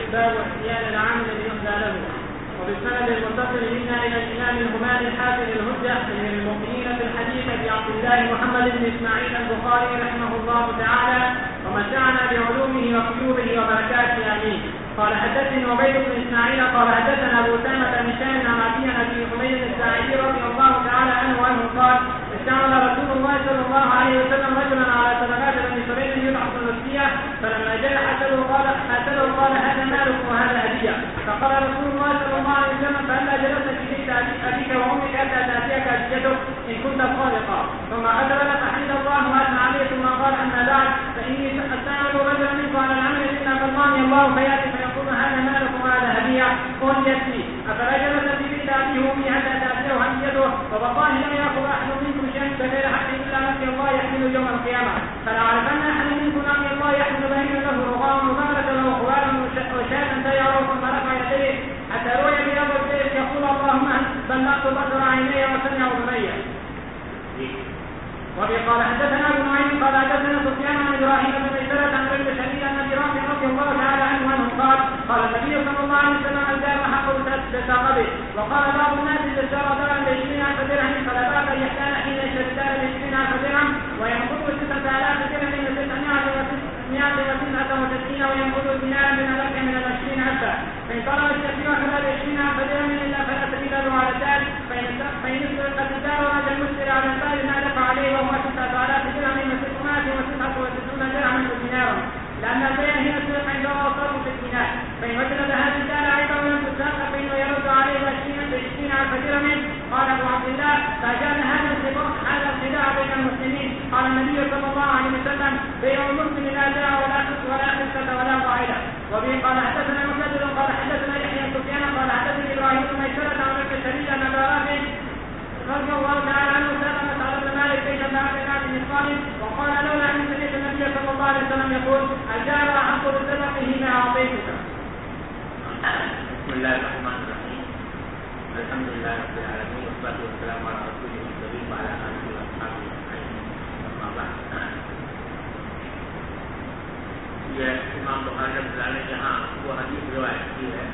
باب احتيال العامل ليهدى له. وبالسند المتصل منا الى الامام الهمام الحافظ الهجه من المؤمنين في الحديث بعبد الله محمد بن اسماعيل البخاري رحمه الله تعالى ومتعنا بعلومه وقلوبه وبركاته امين. قال حدثني عبيد بن اسماعيل قال حدثنا ابو اسامه بن هشام عن ابي حميد الساعدي رضي الله تعالى عنه قال استعمل رسول الله صلى الله عليه وسلم رجلا على صدقات بني سليم يدعى النسيه فلما جاء حسده قال هذا مالك وهذا هديه. فقال رسول الله صلى الله عليه وسلم فهلا جلست في بيت ابيك وامك حتى تاتيك هديتك ان كنت صادقا. ثم اقبل فحمد الله واثنى عليه ثم قال اما بعد فاني استعمل رجلا منكم على العمل الا قضاني الله فياتي فيقول هذا مالك وهذا هديه قلت لي افلا جلس في بيت ابيه وامي حتى تاتيه هديته وبقاه لم ياخذ احد منكم شيئا بغير حق الا نسي الله يحمل يوم القيامه. فلا اعرفن احد منكم نسي الله يحمل بين له رغام وبارك له خوال وشاة تيعه ثم رفع يديه حتى رؤي بياض الجيش يقول اللهم بلغت بصر عيني وسمع اذني. وفي قال حدثنا ابو نعيم قال حدثنا سفيان عن ابراهيم بن ميسرة عن ابن شديد عن ابي رافع رضي الله تعالى عنه قال النبي صلى الله عليه وسلم الدار حق بساقبه. وقال بعض الناس اذا اشترى دارا ب20,000 درهم فلا باس ان يحتال حين يشتري دارا ب20,000 درهم وينقض 6,000 درهم من 699 وينقض دينارا من الأرض من 20,000. فإن طلب الشفيع فلا ب20,000 درهم الا فلا سبيل له على الدار. فإن اسرقت الدار ورجع المشتري على الدار نادف عليه وهو 9,000 درهم من 699 درهم من دينارا لأن البيع هي السرقة عند وصله في الدينار. فإن وجد هذه الدار أيضا ولم تسرق فإنه يرد عليه 20,000 درهم. قال أبو عبد الله فكان هذا الخداع بين المسلمين. قال النبي صلى الله عليه وسلم بيع المسلم لا بيع ولا خسة ولا ضائلة. وبه قال حدثنا مسدد قال حدثنا يحيى سفيان قال حدثني إبراهيم بن ميسرة عن ابن شديد عن ابي رافع رضي الله تعالى عنه سأل مسعود بن مالك بين الناس بن الصالح وقال لولا أن سمعت النبي صلى الله عليه وسلم يقول الجار أحق بصدقه ما أعطيتك. بسم الله الرحمن الرحيم الحمد لله رب العالمين والصلاة والسلام على رسوله الكريم وعلى آله وأصحابه أجمعين. أما بعد یہ امام بخاری رحمۃ اللہ نے جہاں وہ حدیث روایت کی ہے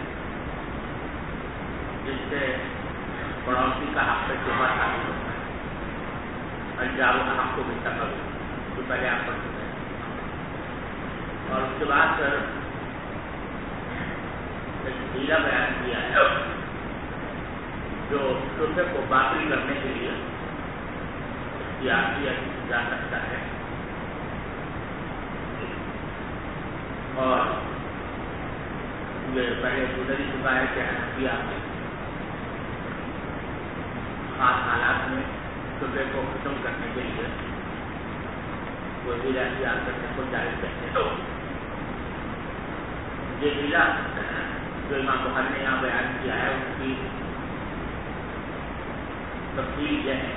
جس سے پڑوسی کا حق سے شبہ حاصل ہوتا ہے الجار حق کو بھی تقبل جو پہلے آپ پڑھ چکے ہیں اور اس کے بعد ایک ہیلا بیان کیا ہے جو شبہ کو باطل کرنے کے لیے اختیار کیا جا سکتا ہے. اور یہ پہلے گزر چکا ہے کہ حنفیہ خاص حالات میں شبہ کو ختم کرنے کے لیے وہ ہیلا اختیار کرنے کو جائز کہتے ہیں. یہ ہیلا جو امام بخاری نے یہاں بیان کیا ہے اس کی تفصیل یہ ہے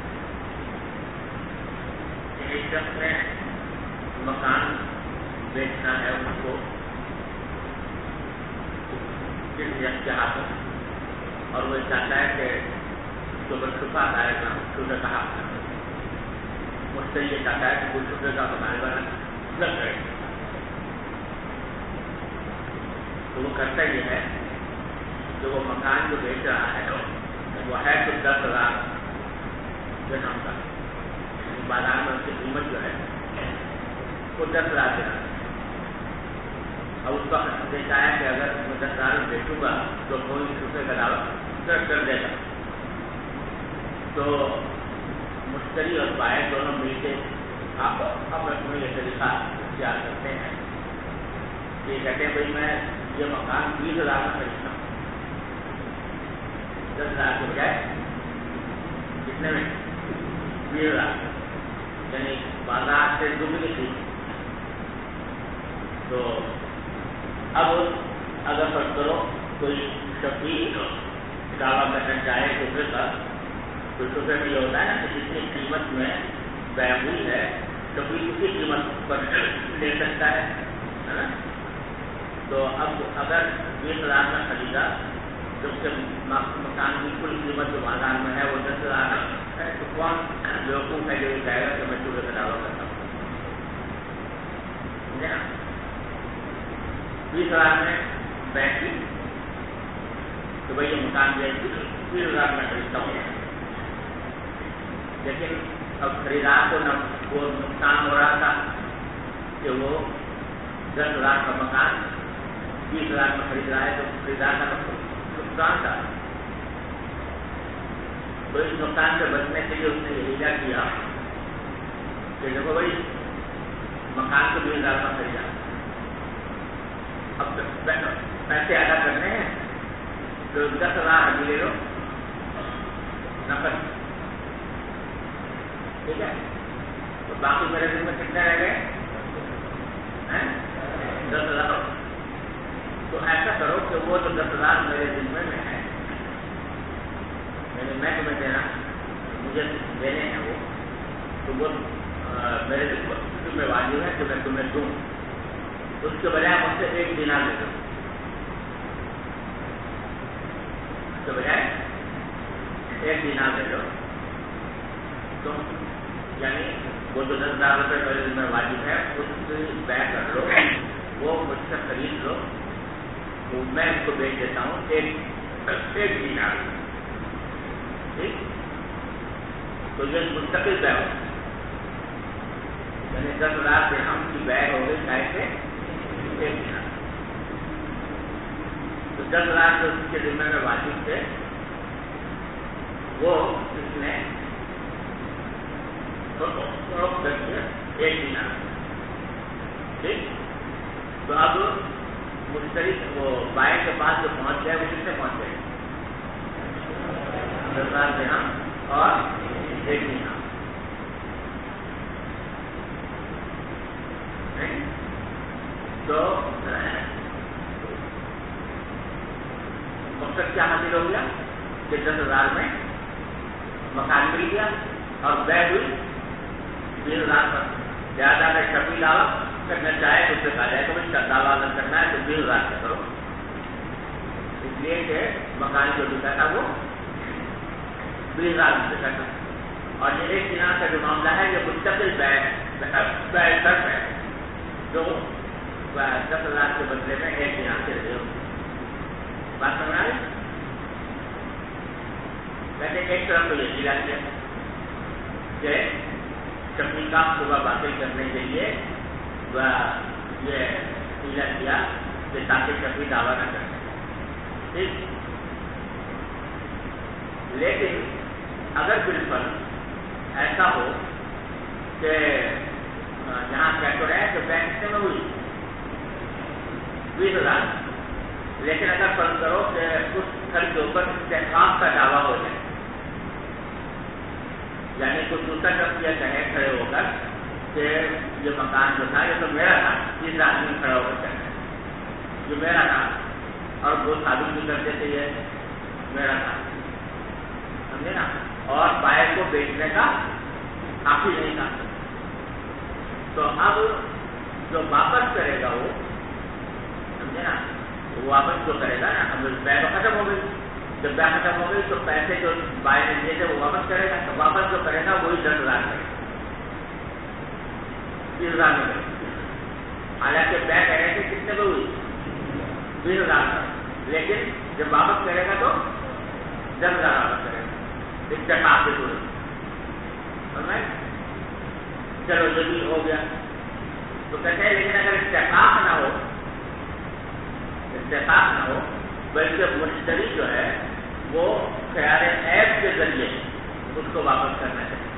کہ ایک شخص نے مکان بیچنا ہے اس کو کس شخص کے ہاتھوں اور وہ چاہتا ہے کہ جو شبہ آئے گا شبہ کا حق مشتری یہ چاہتا ہے کہ کوئی شبہ کا مطالبہ لگ رہے تو وہ کرتا یہ ہے کہ وہ مکان جو بیچ رہا ہے وہ ہے تو 10,000 درہم کا. بازار میں اس کی قیمت جو ہے وہ 10,000 درہم. اب اس کا دیکھا ہے کہ اگر میں 10,000 بیچوں گا تو کوئی شبہ کا دعویٰ کر دے گا. تو مشتری اور بائر دونوں مل کے آپ اپنے یہ طریقہ اختیار کرتے ہیں. یہ کہتے ہیں بھائی میں یہ مکان 20,000 میں خریدتا ہوں 10,000 کے بجائے کتنے میں 20,000 یعنی بازار سے دگنی تھی. تو اب اگر فرض کرو کوئی شفیع دعویٰ کرنا چاہے شبے کا تو شبے میں یہ ہوتا ہے نا کہ جتنی قیمت میں بیع ہوئی ہے شفیع اسی قیمت پر لے سکتا ہے نا. تو اب اگر 20,000 کا خریدا تو اس کے مکان کی کل قیمت جو بازار میں ہے وہ 10,000 ہے تو کون بیوقوف ہے جو یہ کہے گا کہ میں شبے کا دعویٰ کرتا ہوں. سمجھے نا 20,000 میں बैंक की تو بھائی یہ مکان جو ہے 20,000 میں خریدتا ہوں، لیکن اب خریدار کو وہ نقصان ہو رہا تھا کہ وہ 10,000 کا مکان 20,000 میں خرید رہا ہے، تو خریدار کا نقصان تھا. تو اس نقصان سے بچنے کے لیے اس نے یہ کیا کہ دیکھو بھائی مکان کو 20,000 کا خریدا، اب پیسے ادا کرنے ہیں تو 10,000 ابھی لے لو نقد، ٹھیک ہے، تو باقی میرے دن میں کتنے رہ گئے 10,000. تو ایسا کرو کہ وہ جو 10,000 میرے دن میں ہے، میں تمہیں دینا، مجھے دینے ہیں وہ، تو وہ میرے میں واجب ہے کہ میں تمہیں دوں. اس کے بجائے مجھ سے 1 دینار لے لو، اس کے بجائے 1 دینار لے لو تم، یعنی وہ جو 10,000 روپئے میرے دن میں واجب ہے اس سے طے کر لو، وہ مجھ سے خرید لو، تو میں اس کو بیچ دیتا ہوں 1 دینار. ٹھیک، تو یہ مستقل طے ہو، یعنی 10,000 درہم کی بیع ہو گئی چاہے سے 1 دینار. تو 10,000 جو اس کے ذمہ میں واجب تھے وہ اس نے فروخت کر کے 1 دینار. ٹھیک، تو اب مشتری وہ بائیں کے پاس جو پہنچ گئے وہ کس سے پہنچ گئے 10,000 درہم اور 1 دینار. تو مقصد کیا حاصل ہو گیا کہ 10,000 میں مکان مل گیا اور بیع ہوئی 20,000 پر. زیادہ اگر شفیع دعویٰ کرنا چاہے تو اس سے کہا جائے کہ دعویٰ اگر کرنا ہے تو 20,000 کا کرو، اس لیے کہ مکان جو بکا تھا وہ 20,000 میں بکا تھا. اور یہ 1 دینار کا جو معاملہ ہے یہ مستقل بیع شرط ہے جو 10,000 کے بدلے میں 1 دینار سے دے. بات سمجھ آئی؟ ویسے ایک طرف تو یہ کیا کہ شفیع کا صبح باطل کرنے کے لیے یہ کیا کہ تاکہ شفیع دعویٰ نہ کرے. ٹھیک، لیکن اگر بالفل ایسا ہو کہ جہاں کہہ تو رہے کہ بینک سے میں ہوئی 20,000، لیکن اگر فرض کرو کہ اس گھر کے اوپر استحقاق کا دعویٰ ہو جائے، یعنی کچھ دوسرا شخص یہ کہے کھڑے ہو کر کہ یہ مکان جو تھا یہ تو میرا تھا، تیسرا آدمی کھڑا ہو کر کہتا ہے یہ میرا تھا، اور وہ ثابت بھی کرتے تھے یہ میرا تھا، سمجھے نا، اور بائر کو بیچنے کا حق نہیں تھا. تو اب جو واپس کرے گا وہ سمجھے نا، وہ واپس جو کرے گا نا، اب بیع تو ختم ہو گئی، جب بیع ختم ہو گئی تو پیسے جو بائر نے دیے تھے وہ واپس کرے گا، تو واپس جو کرے گا وہی 10,000 کرے گا، 20,000 میں کرے گا. حالانکہ بیع کہہ رہے تھے کتنے میں ہوئی 20,000 کا، لیکن جب واپس کرے گا تو 10,000 واپس کرے گا اتفاق کے صورت. چلو جو بھی ہو گیا تو کہتے ہیں لیکن اگر اتفاق نہ ہو بلکہ مشتری جو ہے وہ خیال عیب کے ذریعے اس کو واپس کرنا چاہیے.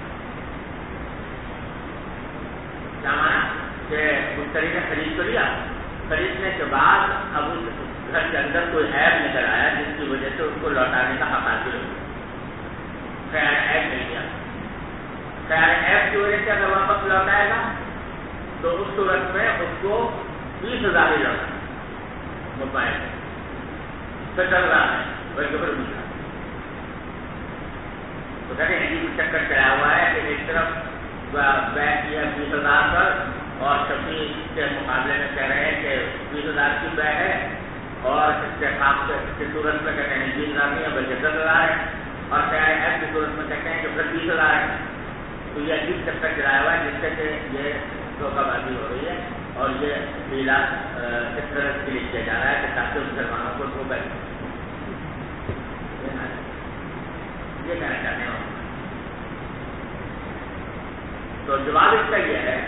کیا مانا کہ مشتری نے خرید کر لیا، خریدنے کے بعد اب اس گھر کے اندر کوئی عیب نکل آیا جس کی وجہ سے اس کو لوٹانے کا حق حاصل ہو گیا، خیال عیب نہیں کیا. خیال عیب کی وجہ سے اگر واپس لوٹائے گا تو اس صورت میں اس کو 20,000 ہی لوٹا موبائل پھر 10,000 ہے بلکہ پھر 20,000. تو کہتے ہیں کہ چکر چلایا ہوا ہے کہ ایک طرف بیع کیا 20,000 پر اور شفیع کے مقابلے میں کہہ رہے ہیں کہ 20,000 کی بیع ہے، اور استحقاق کی صورت میں کہتے ہیں 20,000 نہیں ہے بلکہ 10,000 ہے، اور خیال عیب کی صورت میں کہتے ہیں کہ پھر 20,000 ہے. تو یہ عجیب چکر چلایا ہوا ہے جس سے کہ یہ دھوکہ بازی ہو رہی ہے اور یہ ہیلا اس طرح کے لیے کیا جا رہا ہے کہ تاکہ مسلمانوں کو دھوکہ دے. یہ کہنا چاہتے ہیں. تو جواب اس کا یہ ہے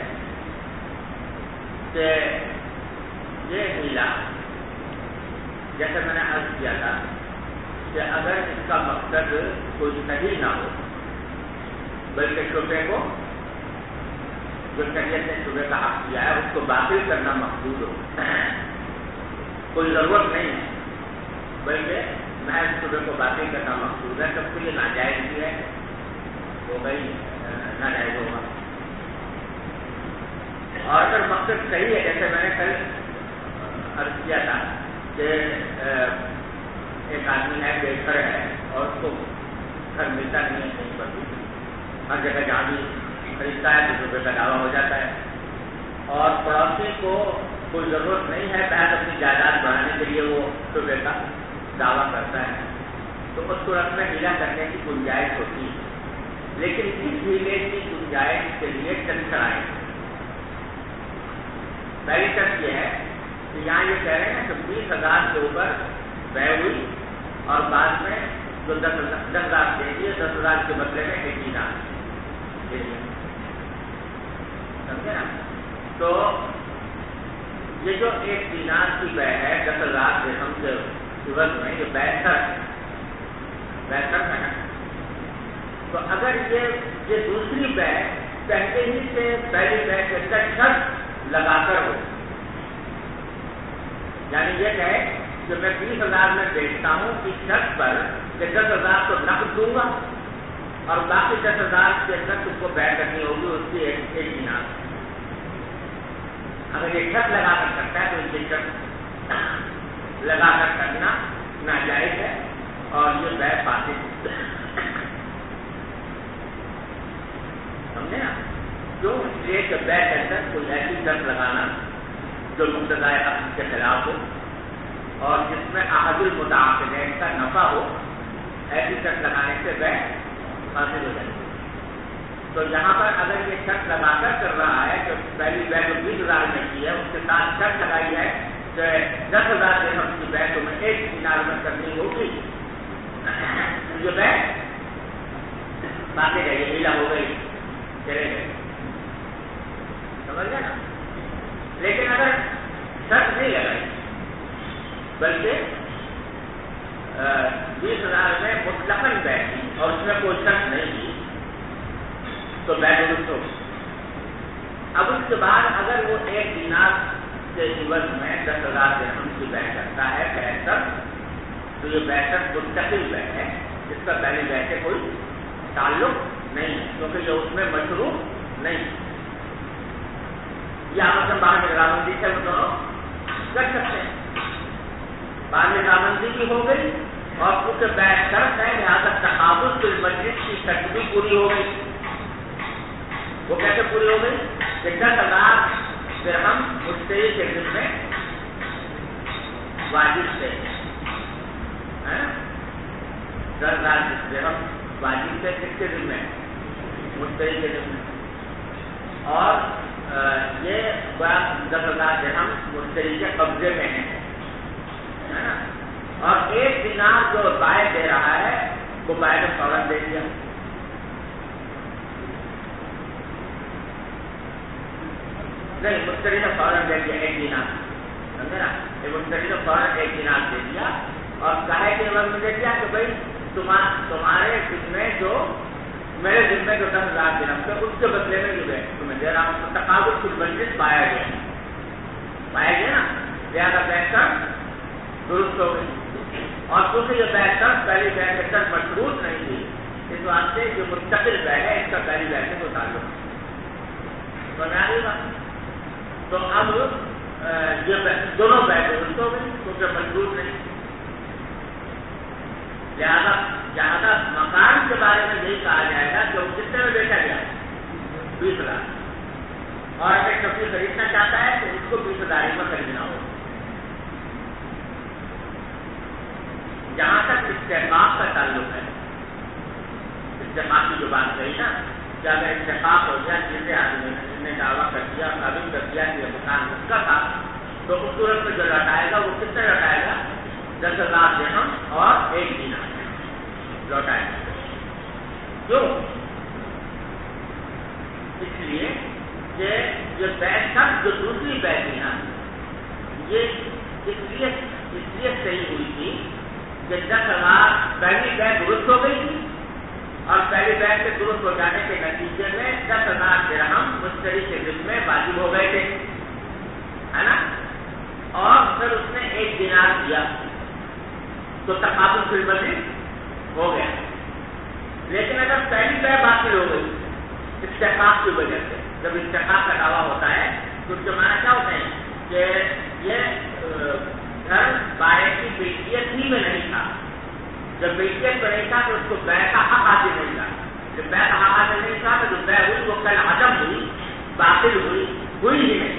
کہ یہ ہیلا جیسے میں نے عرض کیا تھا کہ اگر اس کا مقصد کوئی صحیح نہ ہو بلکہ شبے کو جو شریعت نے شبے کا حق کیا ہے اس کو باطل کرنا مقصود ہو, کوئی ضرورت نہیں ہے بلکہ میں اس شبے کو باطل کرنا مقصود ہے, سب کو یہ ناجائز بھی ہے وہ بھائی ناجائز ہوگا. اور اگر مقصد صحیح ہے جیسے میں نے کل عرض کیا تھا کہ ایک آدمی ہے بے گھر ہے اور اس کو گھر ملتا نہیں ہے کہیں پر بھی, ہر جگہ جہاں بھی خریدتا ہے تو روپے کا دعویٰ ہو جاتا ہے, اور پڑوسی کو کوئی ضرورت نہیں ہے محض اپنی جائیداد بڑھانے کے لیے وہ روپے کا دعویٰ کرتا ہے, تو اس صورت میں ہیلا کرنے کی گنجائش ہوتی ہے. لیکن اس ہیلے کی گنجائش کے لیے چند شرائط. پہلی شرط یہ ہے کہ یہاں یہ کہہ رہے ہیں کہ 20,000 کے اوپر بے ہوئی اور بعد میں جو 10,000 دے دیے 10,000 کے بدلے میں 1 دینار دے دیے, سمجھے نا. تو یہ جو 1 دینار کی بے ہے 10,000 درہم کے عوض میں یہ 62 ہے نا. تو اگر یہ دوسری بے پہلے ہی سے پہلی بے کے شرط لگا کر ہو, یعنی یہ کہے کہ میں 20,000 میں بیچتا ہوں اس شرط پر کہ 10,000 تو نقد دوں گا اور باقی 10,000 کے شرط اس کو بے کرنی ہوگی اس کی 1 دینار. اگر یہ شرط لگا کر کرتا ہے تو یہ شرط لگا کر کرنا ناجائز ہے اور یہ بے فاسد. سمجھے نا. کیوں؟ اس لیے کہ بے کے اندر کوئی ایسی شرط لگانا جو مقتضائے عقد کے خلاف ہو اور جس میں عقد المتعاقدین کا نفع ہو, ایسی شرط لگانے سے بے حاصل ہو جائے گی. تو یہاں پر اگر یہ شرط لگا کر رہا ہے کہ پہلی بے جو 20,000 میں کی ہے اس کے ساتھ شرط لگائی ہے کہ 10,000 درہم کی بے تمہیں 1 دینار میں کرنی ہوگی, یہ بے باقی رہی ہیلا ہو گئی, چلے گئے, سمجھ گئے نا. لیکن اگر شرط نہیں لگائی بلکہ 20,000 میں مطلقاً بے کی اور اس میں کوئی شرط نہیں کی تو بے درست ہوگی. اب اس کے بعد اگر وہ 1 دینار کے عوض میں 10,000 درہم کی بے کرتا ہے 65, تو یہ 65 مستقل بے ہے, اس کا پہلی بے سے کوئی تعلق نہیں ہے کیونکہ یہ اس میں مشروع نہیں. یا مطلب باہر رضامندی سے کر سکتے ہیں, باہر رضامندی کی ہو گئی اور کیونکہ بے شرط ہے لہٰذا تقابل کی مجلس کی شرط بھی پوری ہو گئی. وہ کیسے پوری ہو گئی کہ 10,000 درہم مشتری کے ذمے واجب سے 10,000 درہم واجب سے کس کے ذمے, مشتری کے ذمے, اور یہ 10,000 درہم مشتری کے قبضے میں ہے نا. اور 1 دینار جو بائع دے رہا ہے وہ بائع نے فوراً دے دیا. نہیں, مشتری نے فوراً دے دیا 1 دینار, سمجھے نا. یہ مشتری نے فوراً 1 دینار دے دیا اور کہے کہ عوض میں دے دیا کہ بھائی تمہارے ذمے جو میرے ذمے جو 10,000 درہم تھے اس کے بدلے میں جو ہے تمہیں دے رہا ہوں. تقابل کی مجلس پایا گیا نا, لہٰذا بہتر درست ہو گئی. اور کیونکہ یہ بہتر پہلی بے کے تک مشروط نہیں تھی اس واسطے جو مستقل بے ہے اس کا پہلی بے سے کوئی تعلق نہیں. تو اب یہ دونوں بے درست ہو گئی کیونکہ مشروط نہیں. لہٰذا مکان کے بارے میں یہی کہا جائے گا کہ وہ کتنے میں بیچا گیا 20,000, اور اگر کبھی خریدنا چاہتا ہے تو اس کو 20,000 میں خریدنا ہوگا. جہاں تک استحقاق کا تعلق ہے, استحقاق کی جو بات کہی نا کہ اگر اتفاق ہو گیا جیسے آدمی نے دعویٰ کر دیا ثابت کر دیا کہ یہ مکان اس کا تھا تو اس صورت میں جو لوٹائے گا وہ کتنے لوٹائے گا 10,000 درہم اور 1 دینار لوٹائے گا. کیوں؟ اس لیے کہ یہ بیع سب جو دوسری بیع تھی نا یہ اس لیے صحیح ہوئی تھی کہ 10,000 پہلی بیع درست ہو گئی تھی اور پہلی بیع سے درست ہو جانے کے نتیجے میں 10,000 درہم مشتری کے ذمہ واجب ہو گئے تھے ہے نا. اور پھر اس نے 1 دینار دیا تو تقابل فی المجلس ہو گیا. لیکن اگر پہلی بیع باطل ہو گئی استحقاق کی وجہ سے، جب استحقاق کا دعویٰ ہوتا ہے تو اس کے معنی کیا ہوتے ہیں کہ یہ گھر بائع کی ملکیت ہی میں نہیں تھا. جب ملکیت میں نہیں تھا تو اس کو بیع کا حق حاصل نہیں تھا. جب بیع کا حق حاصل نہیں تھا تو جو بیع ہوئی وہ کل عدم ہوئی، باطل ہوئی ہی نہیں.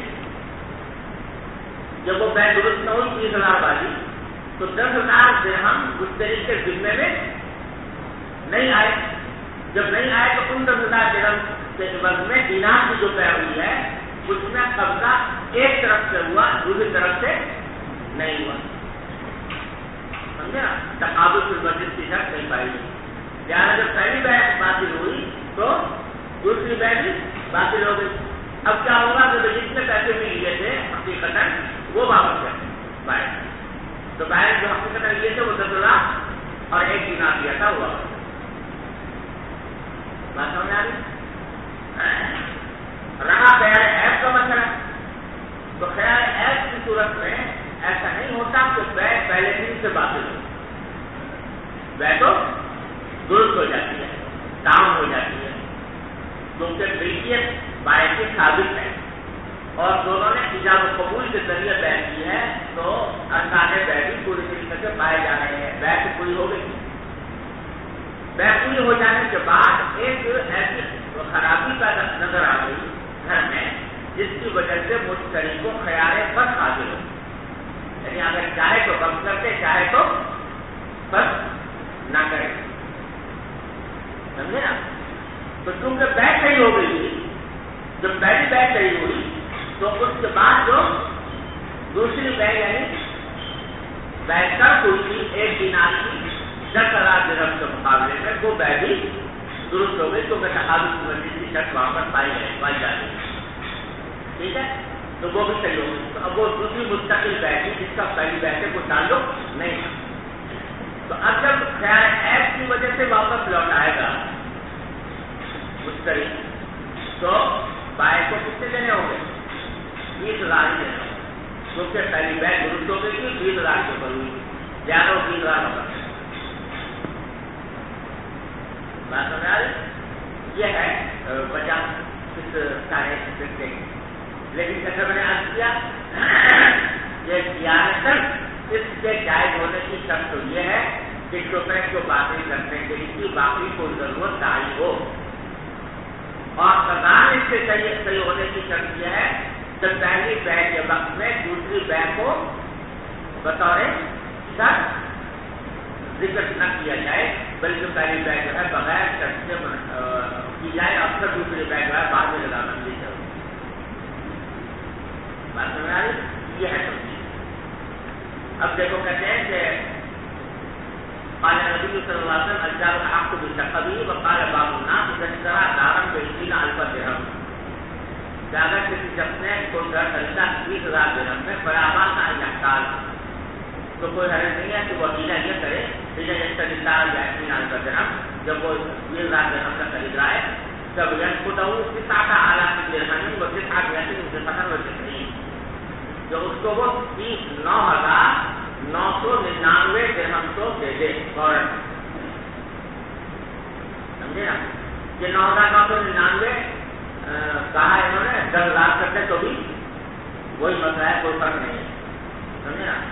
جب وہ بیع درست نہ ہوئی 30,000 والی تو 10,000 درہم مشتری کے ذمے میں نہیں آئے. جب نہیں آئے تو ان 10,000 درہم کے عوض میں دینار کی جو بیع ہوئی ہے اس میں قبضہ ایک طرف سے ہوا، دوسری طرف سے نہیں ہوا. سمجھے نا؟ تقابل فی المجلس کی شرط نہیں پائی گئی. لہٰذا جب پہلی بیع باطل ہوئی تو دوسری بیع بھی باطل ہو گئی. اب کیا ہوگا کہ جتنے پیسے بھی لیے تھے حقیقت وہ واپس کرتے بائع. تو بائع جو حقیقت لیے تھے وہ 10,000 اور 1 دینار دیا تھا ہوا. بات سمجھ آ رہی؟ رہا خیال عیب کا مسئلہ تو خیال عیب کی صورت میں ایسا نہیں ہوتا کہ بیع پہلے دن سے باطل ہو. بیع تو درست ہو جاتی ہے، کام ہو جاتی ہے کیونکہ ملکیت بائع کی ثابت ہے اور دونوں نے ایجاب و قبول کے ذریعے بیع کی ہے تو ارکان بیع بھی پوری طریقے سے پائے جا رہے ہیں. بیع تو پوری ہو گئی. بیع پوری ہو جانے کے بعد ایک ایسی خرابی پیدا نظر آ گئی گھر میں جس کی وجہ سے مشتری کو خیال بس حاصل ہو. یعنی اگر چاہے تو بس کرتے، چاہے تو بس نہ کرے. سمجھے نا؟ تو چونکہ بیع صحیح ہو گئی تھی، جب پہلی بیع صحیح ہوئی تو اس کے بعد جو دوسری بیع یعنی بیع ترک ہوئی تھی 1 دینار کی 10,000 درہم کے مقابلے میں وہ بیع بھی درست ہو گئی کیونکہ تقابل فی المجلس کی شرط وہاں پر پائی جاتی ہے. ٹھیک ہے؟ تو وہ بھی صحیح ہوگی. تو اب وہ دوسری مستقل بیع تھی جس کا پہلی بیع سے کوئی تعلق نہیں تھا. تو اب جب خیال عیب کی وجہ سے واپس لوٹ آئے گا مشتری تو بائع کو کتنے دینے ہوں گے؟ 20,000 ہی دینے ہوں گے کیونکہ پہلی بیع درست ہو گئی تھی 20,000 کے اوپر ہوئی. زیادہ 20,000 ہوگا. بات سمجھ آ رہی؟ یہ ہے وجہ اس سارے سلسلے کی. لیکن جیسا میں نے عرض کیا یہ زیادہ اس کے جائز ہونے کی شرط تو یہ ہے کہ شبہ کو باقی کرنے کے لیے باقی کو ضرورت تعین ہو اور قضاء اس سے صحیح ہونے کی شرط یہ ہے کہ پہلی بیع کے وقت میں دوسری بیع کو بطور شرط ذکر نہ کیا جائے بلکہ پہلی بیع جو ہے بغیر شرط سے کی جائے اور پھر دوسری بیع جو ہے بعد میں لگانا دی جائے. بات سمجھ آ رہی؟ یہ ہے تفصیل. اب دیکھو کہتے ہیں کہ قال نبی صلی اللہ علیہ وسلم الجار الحق بالتقوی وقال بعض الناس اذا اشترى دارا ب20,000 درہم. کہ اگر کسی شخص نے کوئی گھر خریدا 20,000 درہم میں فلا باس ان يحتال تو کوئی حرج نہیں ہے کہ وہ عقیدہ یہ کرے اذا اشترى دارا ب20,000 درہم جب وہ 20,000 درہم کا خرید رہا ہے تب ينقضه 9,000 درہم و9,999 جو اس کو وہ 9,999 درہم کو دے دے فوراً. سمجھے نا؟ یہ 9,999 کہا انہوں نے 10,000 کرتے تو بھی وہی مسئلہ ہے، کوئی فرق نہیں ہے. سمجھے نا؟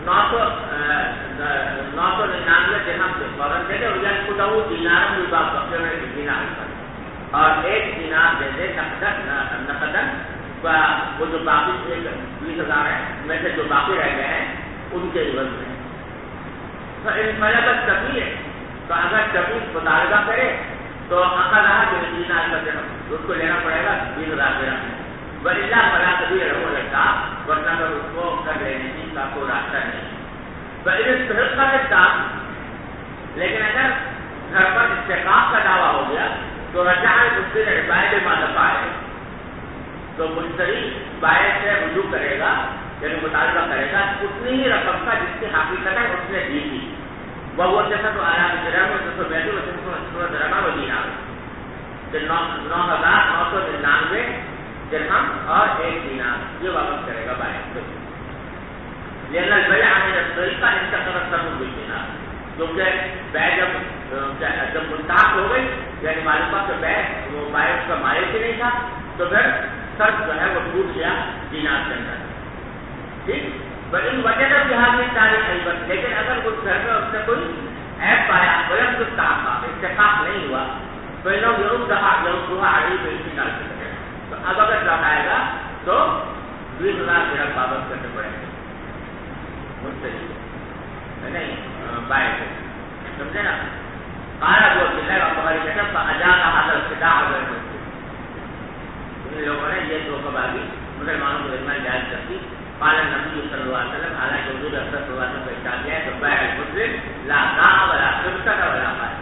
999 درہم سے فوراً دے دے اور دینار بھی بات بکتے ہوئے دینار پر اور 1 دینار دے دے نقدن. وہ جو باقی 20,000 ہے میں سے جو باقی رہ گئے ہیں ان کے عوض میں. تو ان فلبت کبھی ہے تو اگر کبھی مطالبہ کرے تو عقل رہا کہ 3 دینار کا درہم اس کو لینا پڑے گا 20,000 درہم ہے. وللہ فلا کبھی رہو لگتا ورنہ اگر اس کو کر لینے کی کا کوئی راستہ نہیں. لیکن اگر گھر پر استحقاق کا دعویٰ ہو گیا تو رجع المشتری بائع بما دفع ہے، تو مشتری بائع سے رجوع کرے گا یعنی مطالبہ کرے گا اتنی ہی رقم کا جس کی حقیقت ہے اس نے دی تھی. وہ جیسا تو آیا درہم و 300 درہم و دینار 9,999 درہم اور 1 دینار یہ واپس کرے گا بائع. لیکن البیع عن الطریقہ انتقل الثمن بالدینار، کیونکہ بیع جب ملتحق ہو گئی یعنی معلوم ہوا کہ بیع وہ بائع اس کا مالک ہی نہیں تھا تو پھر شرط جو ہے وہ ٹوٹ گیا دینار کے اندر. ٹھیک بلکہ وجہ تو جہاز میں تاریخ عیبت، لیکن اگر اس گھر میں اس نے کوئی عیب پایا ولم استحقاق نہیں ہوا تو ان لوگ ضرور کہا ضرور عریب دینار سے کرے. تو اب اگر لوٹائے گا تو 20,000 درہم واپس کرنے پڑیں گے مشتری نہیں بائع سے. سمجھے نا؟ قال ابو عبد الله وقال كتب فاجاز هذا الخداع على المسلم. ان لوگوں نے یہ دھوکہ بازی مسلمانوں کو درمیان جائز کر دی. قال النبي صلی اللہ علیہ وسلم حالانکہ حضور صلی اللہ علیہ وسلم کا ارشاد ہے کہ بائع المسلم لا باع ولا خبث ولا قال.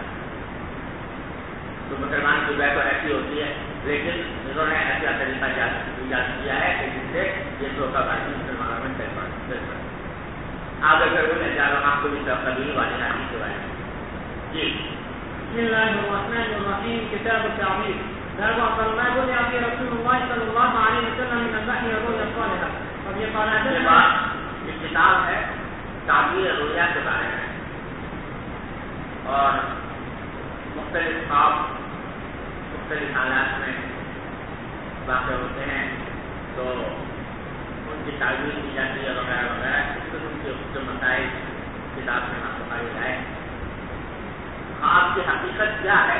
تو مسلمان کی بیع تو ایسی ہوتی ہے لیکن انہوں نے ایسا طریقہ ایجاد کیا ہے کہ جس سے یہ دھوکہ بازی مسلمانوں میں چل پڑتی. آگے پھر وہ آپ کو بھی قبیل والے حدیث کے بارے میں. جی بسم الله الرحمن الرحيم. كتاب التعبير. باب ما بني في رسول الله صلى الله عليه وسلم من الوحي والرؤيا الصالحة. وفي قناتنا یہ کتاب ہے تعبیر رؤیا کے بارے میں اور مختلف خواب مختلف حالات میں واقع ہوتے ہیں تو ان کی تعبیر کی جاتی ہے وغیرہ وغیرہ. اس قسم کے مسائل کتاب میں ہم بتائی جائے. خواب کی حقیقت کیا ہے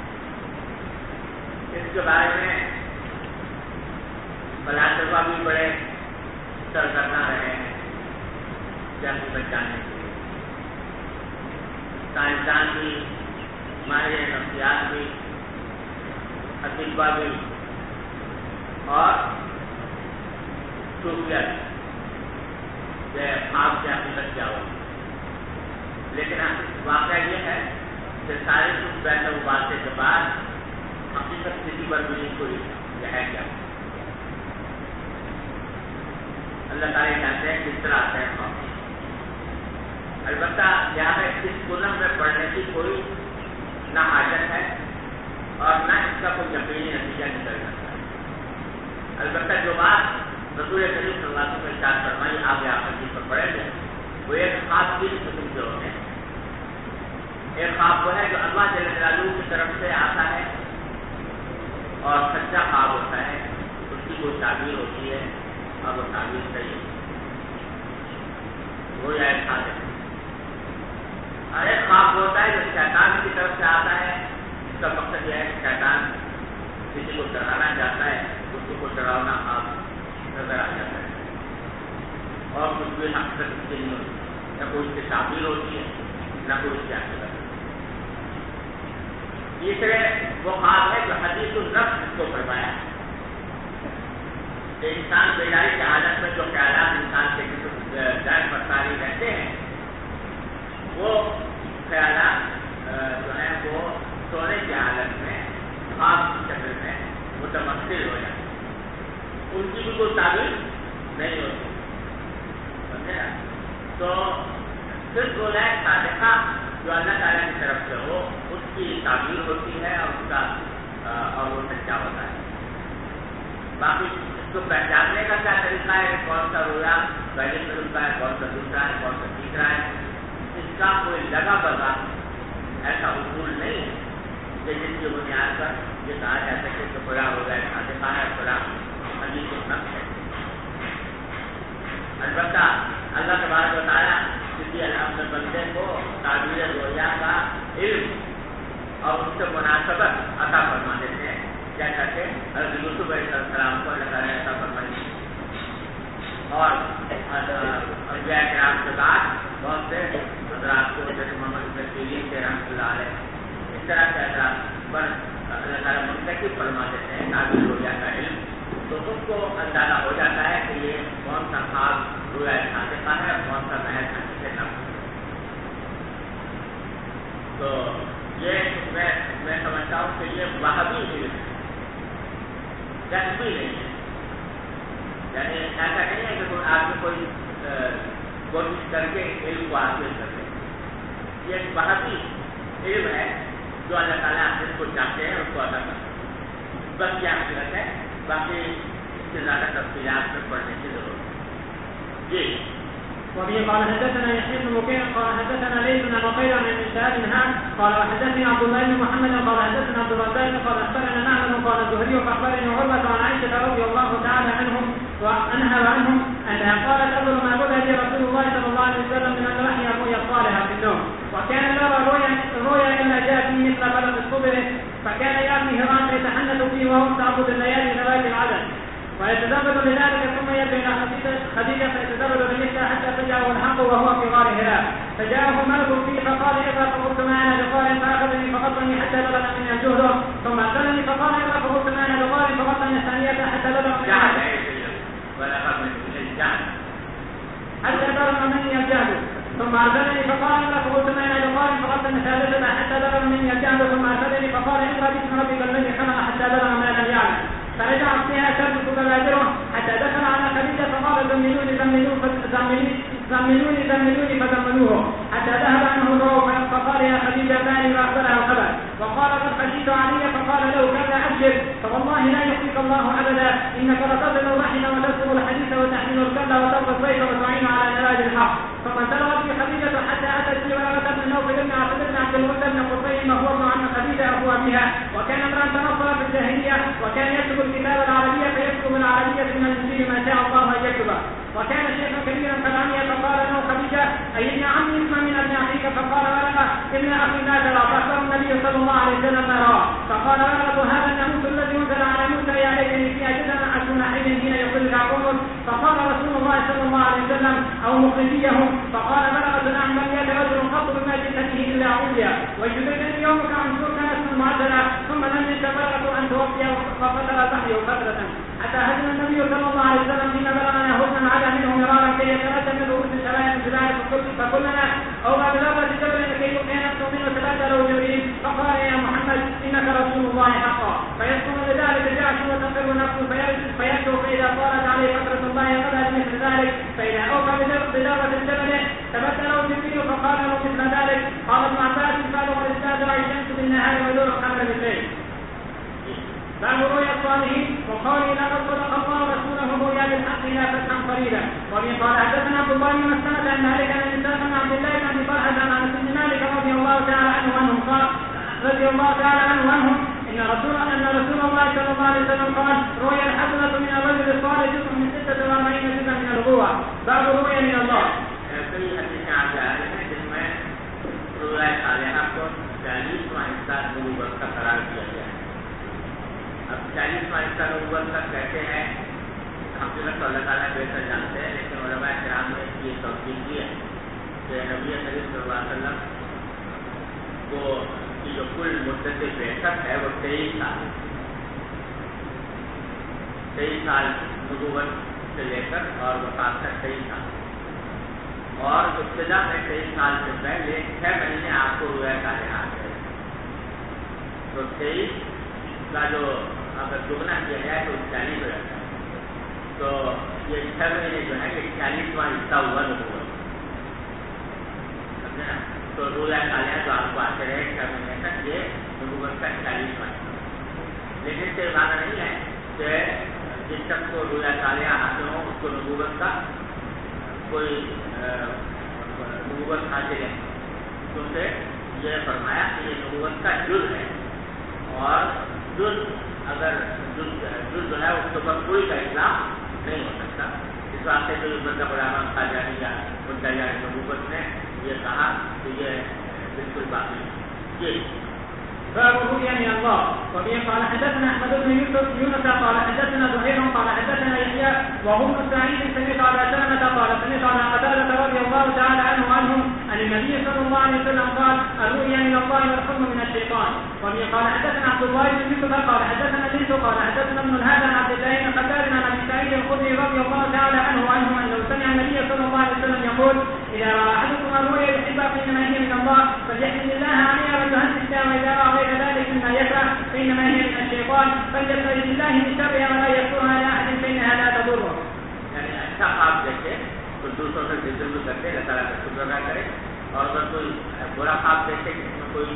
اس کے بارے میں فلاسفہ بھی بڑے سرگرداں رہے ہیں حقیقت جاننے کے لیے. سائنسدان بھی ماہر نفسیات بھی اطباء بھی اور صوفیہ کہ خواب کی حقیقت کیا ہوگی. لیکن واقعہ یہ ہے کہ سارے کچھ بیٹھے ابالنے کے بعد حقیقت کسی پر بھی نہیں کوئی یہ ہے کیا. اللہ تعالیٰ جانتے ہیں کس طرح آتے ہیں خواب. البتہ یہاں پہ اس کنم میں پڑھنے کی کوئی نہ حاجت ہے اور نہ اس کا کوئی یقینی نتیجہ نکل سکتا ہے. البتہ جو بات رسول کریم صلی اللہ علیہ وسلم نے ارشاد فرمائی آپ یہاں پر جس پر پڑھیں گے وہ ایک خواب 3 قسم کے ہوتے ہیں. ایک خواب وہ ہے جو اللہ جل جلالہ کی طرف سے آتا ہے اور سچا خواب ہوتا ہے, اس کی کوئی تعبیر ہوتی ہے اور وہ تعبیر صحیح ہوتی ہے, وہ یا ایک خواب ہے. اور ایک خواب ہوتا ہے جو شیطان کی طرف سے آتا ہے, اس کا مقصد یہ ہے کہ شیطان کسی کو ڈرانا چاہتا ہے, اس کو ڈراؤنا خواب نظر آ جاتا ہے اور کچھ بھی حقیقت اس کی نہیں ہوتی, نہ کوئی اس کی تعبیر ہوتی ہے نہ کوئی اس کی حقیقت. تیسرے وہ خواب ہے جو حدیث النفس اس کو فرمایا کہ انسان بیداری کی حالت میں جو خیالات انسان کے ذہن پر طاری رہتے ہیں وہ خیالات جو ہیں وہ سونے کی حالت میں خواب کی شکل میں متمثل ہو جاتے ہیں, ان کی بھی کوئی تعبیر نہیں ہوتی. سمجھے نا؟ تو صرف روزہ صادقہ جو اللہ تعالیٰ کی طرف سے ہو اس کی تعبیر ہوتی ہے اور اس کا اور وہ سچا ہوتا ہے. باقی اس کو پہچاننے کا کیا طریقہ ہے, کون سا رویا پہلے قسم کا ہے, کون سا دوسرا ہے, کون سا تیسرا ہے, اس کا کوئی لگا بگا ایسا اصول نہیں ہے کہ جس کی بنیاد پر یہ کہا جا سکے کہ فلاں روزہ صادقہ ہے, فلاں حدیث النفس ہے. البتہ اللہ تبارک و تعالیٰ کسی اپنے بندے کو تعبیر رویا کا علم اور اس سے مناسبت عطا فرما دیتے ہیں, جیسا کہ حضرت یوسف علیہ السلام کو اللہ تعالیٰ عطا فرمائی اور انبیاء کرام کے بعد بہت سے حضرات کو جیسے محمد بن سیرین کے رحمۃ اللہ علیہ طرح سے اثرات پر اللہ تعالیٰ منتخب فرما دیتے ہیں تعبیر رؤیا کا علم، تو اس کو اندازہ ہو جاتا ہے کہ یہ کون سا خاص رؤیا صادقہ ہے اور کون سا محض حقیقت نفس۔ تو یہ میں سمجھتا ہوں کہ یہ وہابی علم ہے، جذبی نہیں ہے، یعنی ایسا نہیں ہے کہ آپ میں کوئی کوشش کر کے علم کو حاصل کر لیں، یہ ایک وہابی علم ہے جو اللہ تعالیٰ جس کو چاہتے ہیں اس کو عطا کرتے ہیں، بس یہ حقیقت ہے، باقی اس سے زیادہ تفصیلات میں پڑھنے کی ضرورت ہے۔ جی وبه قال حدثنا يحيى بن بكير قال حدثنا ليث بن بقير عن ابن شهاب قال وحدثني عبد الله بن محمد قال حدثنا عبد الرزاق قال اخبرنا معمر قال الزهري فاخبرني عروه عن عائشه رضي الله تعالى عنها وعنهم انها قالت اول ما بدا لي رسول الله صلى الله عليه وسلم من الوحي الرؤيا الصالحه في النوم، وكان لا رؤيا الا جاء فيه مثل بلد الصبر، فكان ياتي هران يتحنث فيه وهو تعبد الليالي ذوات العدد، ويتزبد بذلك ثم يرجع الى خديجه فيتزبد بمثله حتى فجاه الحق وهو في غار هراء، فجاءه ملك فيه فقال اذا فقلت ما انا بقال فاخذني فغطني حتى بلغ مني الجهد، ثم ارسلني فقال اذا فقلت ما انا بقال فغطني ثانيه حتى بلغ مني الجهد، ثم ارسلني فقال اذا فقلت ما انا بقال فغطني ثالثه حتى بلغ مني الجهد، ثم ارسلني فقال اقرا باسم ربك الذي خلق حتى بلغ ما لم يعلم، فرجع فيها تربك فبادره حتى دخل على خديجه فقال زملوني فزملوه حتى ذهب عنه الروح، فقال يا خديجه مالي واخبرها الخبر، وقال قد خشيت علي، فقال له كذا ابشر فوالله لا يخزيك الله ابدا، انك لتصل الرحم وتسلم الحديث وتحمل الكلا وترقى الضيف وتعين على نراج الحق، ثم انطلقت في خديجه حتى اتت في ورقه بن نوفل بن عبد المطلب بن قصيم وهو ابن عم خديجه ابو ابيها، وكان امرا تنصر في الجاهليه، وكان يكتب الكتاب العربيه فيكتب العربيه من الانجيل ما شاء الله ان يكتبه، وكان شيخا كبيرا قد عمي، فقال له خديجه اي ابن عمي اسمع من ابن اخيك، فقال ورقه ابن اخي لا ترى، فاخبر النبي صلى الله عليه وسلم ما راه، فقال ورقه هذا الناموس الذي انزل على موسى يا ليتني فيها جزءا اكون حيا حين يقول عقوم، فقال رسول الله صلى الله عليه وسلم او مخرجيهم، فقال بلغت نعم لم يات رجل قط بما جئت به الا عوديا، ويجدني يومك عن سوء اسم معدلا، ثم لم يتبلغ ان توفي ففتر بحره فتره حتى هجم النبي صلى الله عليه وسلم فيما بلغنا هدنا على منه مرارا كي يتاتى من رؤوس الشرائع الجبال فقلنا او ما بلغت جبل كي كان نؤمن وتبادل وجوههم، فقال يا محمد انك رسول الله حقا، فيسكن لذلك جعش وتقر نفسه فيكتب، فاذا طالت عليه فتره الله قبل مثل ذلك، فاذا اوفى بذره الجبل تبدله جبريل فقال له مثل ذلك، قال ابن عباس فبلغ الاستاذ الشمس بالنهار ودور القمر بالليل. باب رؤيا الصالحين وقوله لقد صدق الله رسوله الرؤيا بالحق لا فتحا قريبا. وبه قال حدثنا عبد الله بن مسلمة عن مالك عن انسان بن عبد الله بن ابي طلحه عن انس بن مالك رضي الله تعالى عنه ان رسول الله صلى الله عليه وسلم قال رؤيا الحسنه من الرجل الصالح جزء من 46 جزءا من النبوه. باب رؤيا من الله. رؤيا صالحہ کو 40واں حصہ نبوت کا قرار دیا گیا ہے۔ اب 40واں حصہ نبوت کا کہتے ہیں، حقیقت اللہ تعالیٰ بہتر جانتے ہیں، لیکن علماء کرام نے یہ توثیق کی ہے کہ نبی کریم صلی اللہ علیہ وسلم کو کی جو کل مدت بعثت ہے وہ 23 سال نبوت سے لے کر اور وفات تک 23 سال، اور ابتدا میں 23 سال سے پہلے 6 مہینے آپ کو رؤیا کا لحاظ ہے، تو 23 کا جو اگر دگنا کیا جائے تو 40 ہو جاتا ہے، تو یہ 6 مہینے جو ہے کہ 40واں حصہ ہوا نبوت، سمجھے نا؟ تو رؤیا کا لحاظ تو آپ کو آتے رہے 6 مہینے تک، یہ نبوت کا 40واں حصہ، لیکن سے معنی نہیں ہے کہ جس تک کو رؤیا کا لحاظ حاصل ہو اس کو نبوت کا کوئی نبوت حاصل ہے، کیونکہ یہ فرمایا کہ یہ نبوت کا جز ہے، اور جز اگر جز جو ہے اس کے اوپر کوئی کا اطلاق نہیں ہو سکتا، اس واسطے جو مطلب علامہ خواجانی یا منتظر نبوت نے یہ کہا کہ یہ بالکل باقی ہے۔ جی باب رؤيا من الله. وبه قال حدثنا احمد بن يونس قال حدثنا زهير قال حدثنا يحيى وهو بن سعيد سمعت ابا سلمة قال سمعت ابا قتادة رضي الله تعالى عنهم عن النبي صلى الله عليه وسلم قال الرؤيا من الله والحلم من الشيطان. وبه قال حدثنا عبد الله بن يوسف قال حدثنا الليث قال حدثنا ابن الهاد عن عبد الله بن قتادة عن ابي سعيد الخدري رضي الله تعالى عنه انه سمع النبي صلى الله عليه وسلم يقول اذا راى احدكم الرؤيا يحبها فانما هي من الله فليحمد الله عليها وتهنئها، واذا راى غير ذلك مما يكره فانما هي من الشيطان فليستعذ بالله من شرها ولا يذكرها لاحد فانها لا تضره. یعنی اچھا خواب دیکھے تو دوسروں سے ذکر کرتے اللہ تعالیٰ کا شکر ادا کرے، اور اگر کوئی برا خواب دیکھے جس میں کوئی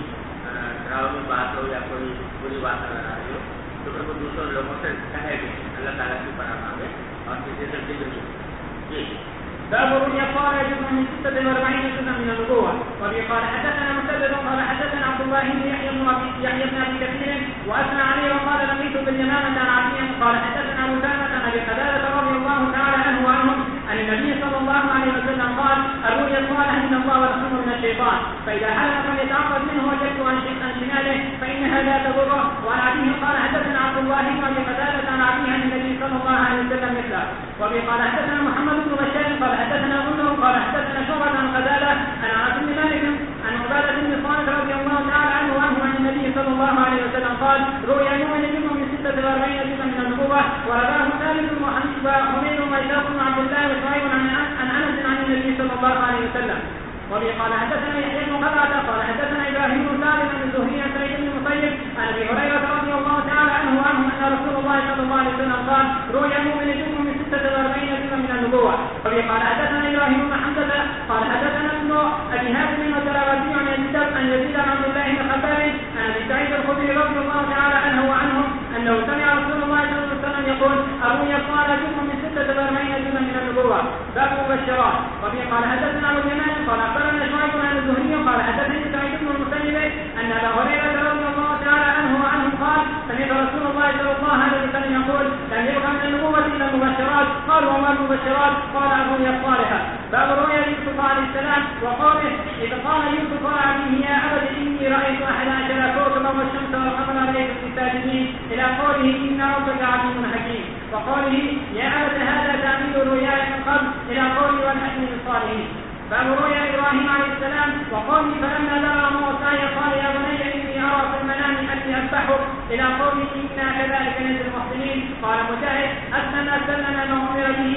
ڈراؤنی بات ہو یا کوئی بری بات نظر آ رہی ہو تو پھر وہ دوسرے لوگوں سے کہے بھی اللہ تعالیٰ کی پناہ مانگے اور کسی سے ذکر بھی. جی باب رؤيا الصالح جزء من 46 جزءا من النبوة. وبه قال حدثنا مسدد قال حدثنا عبد الله بن يحيى بن ابي كثير واثنى عليه وقال لقيت باليمامة عن عبد قال حدثنا مسامة عن ابي قتادة رضي الله تعالى عنه وعنهم عن النبي صلى الله عليه وسلم قال الرؤيا الصالح من الله والحلم من الشيطان فإذا حلم فليتعقد منه وجدت عن شماله فإنها لا تضره. وعن عبده قال حدثنا عبد الله بن ابي قتادة عن عبده عن النبي صلى الله عليه وسلم مثله. وبه قال حدثنا محمد بن بشار قال حدثنا غندر قال حدثنا شعبة عن قتادة عن انس بن مالك عن عبادة بن صامت رضي الله تعالى عنه عن النبي صلى الله عليه وسلم قال رؤيا المؤمن منهم من 46 جزءا من النبوة. ورواه ثابت وحميد وإسحاق بن عبد الله وشعيب عن انس عن النبي صلى الله عليه وسلم. وبه قال حدثنا يحيى بن قتادة قال حدثنا ابراهيم بن سالم عن الزهري عن سعيد بن المسيب عن ابي هريرة رضي الله تعالى عنه ان رسول الله صلى الله عليه وسلم قال رؤيا المؤمن جزء من 46 جزءا من النبوة. وبه قال حدثنا ابراهيم بن حمزة قال حدثنا ابن ابي هاشم وتراوزي عن يزيد عن عبد الله بن خباب عن ابي سعيد الخدري رضي الله تعالى عنه وعنهم انه سمع رسول الله صلى الله عليه وسلم يقول الرؤيا الصالح جزء من 46 جزءا من النبوة. باب مبشرات. وبه قال حدثنا ابو اليمان قال اخبرنا شعيب عن الزهري قال حدثني سعيد بن المسيب ان ابا هريرة رضي الله تعالى عنه وعنهم قال سمعت رسول الله صلى الله عليه وسلم يقول لم يبقى من النبوة الا المبشرات. قال وما المبشرات؟ قال الرؤيا الصالحة. باب رؤيا يوسف عليه السلام وقوله اذ قال يوسف لابيه يا ابت اني رايت 11 كوكبا والشمس والقمر رايت الساجدين الى قوله ان ربك عليم حكيم، وقوله يا ابت هذا تعبير رؤياي من قبل الى قوله والحكم الصالحين. باب رؤيا ابراهيم عليه السلام وقوله فلما بلغ موسى قال يا بني اني ارى في المنام اني اذبحك الى قوله انا كذلك نجزي المحسنين. قال مجاهد اسلم ما امر به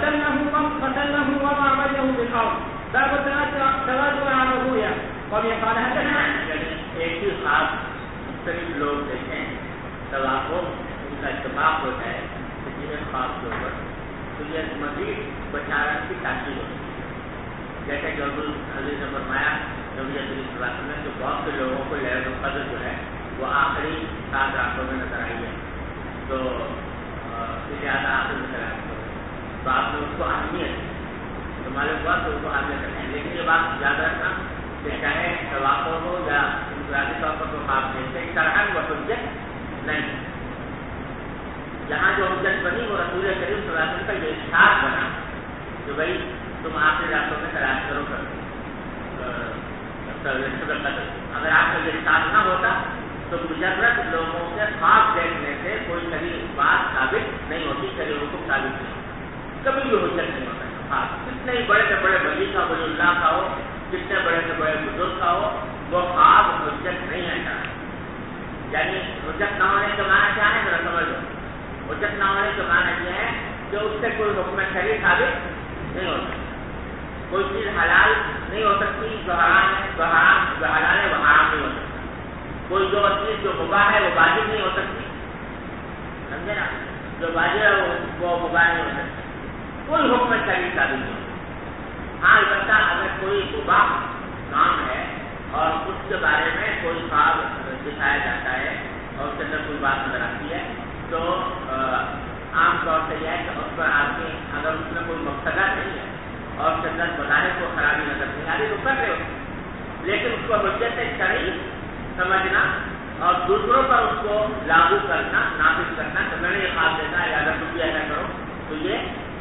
وسلمه وضع وجهه بالارض. باب التواتر على الرؤيا. وبه قال حدثنا ایک ہی خواب مختلف لوگ دیکھیں تواتر ان کا اتفاق ہو جائے جنہیں خواب کے اوپر تو یہ مزید بشارت کی تاکید ہوتی ہے. جیسے کہ حضرت نے فرمایا نبی صلی اللہ علیہ وسلم کہ بہت سے لوگوں کو ليلة القدر جو ہے وہ آخری 7 راتوں میں نظر آئی ہے تو زیادہ آخر نظر آئی تو آپ نے اس کو اہمیت تو معلوم ہوا تو اس کو اہمیت رکھیں. لیکن یہ بات یاد رکھنا کہ چاہے تواتر ہو یا انفرادی طور پر تو خواب دیکھتے اس طرح وہ حجت نہیں. جہاں جو حجت بنی وہ رسول کریم صلی اللہ علیہ وسلم کا یہ ارشاد بنا کہ بھائی تم آخری راتوں میں تلاش کرو کر اگر آپ کا یہ ارشاد نہ ہوتا تو مجرد لوگوں سے خواب دیکھنے سے کوئی صحیح بات ثابت نہیں ہوتی، صحیح حکم ثابت نہیں ہوتی، کبھی بھی حجت نہیں ہوتا. خواب کتنے ہی بڑے سے بڑے ولی کا ولی اللہ کا ہو، کتنے بڑے سے بڑے بزرگ کا ہو، وہ خواب حجت نہیں ہے. یعنی حجت نہ ہونے کا معنی کیا ہے ذرا سمجھ لو. حجت نہ ہونے کا معنی یہ ہے کہ اس سے کوئی حکم شرعی ثابت نہیں ہوتا، کوئی چیز حلال نہیں ہو سکتی جو حرام ہے، جو حلال ہے وہ حرام نہیں ہو سکتی، کوئی جو چیز جو مباح ہے وہ واجب نہیں ہو سکتی، سمجھے نا، جو واجب ہے وہ مباح نہیں ہو سکتی، کوئی حکم شرعی ثابت نہیں ہوتا. ہاں البتہ اگر کوئی مباح کام ہے اور اس کے بارے میں کوئی خواب دکھایا جاتا ہے اور اس کے اندر کوئی بات نظر آتی ہے تو عام طور سے یہ ہے کہ اس پر آدمی اگر اس میں کوئی مقصدہ نہیں ہے اور اس کے اندر بظاہر کو خرابی نظر نہیں آ رہی تو کر رہے ہو، لیکن اس کو حجت شرعی سمجھنا اور دوسروں پر اس کو لاگو کرنا، نافذ کرنا کہ میں نے یہ خواب دیکھا ہے اگر تم بھی ایسا کرو تو یہ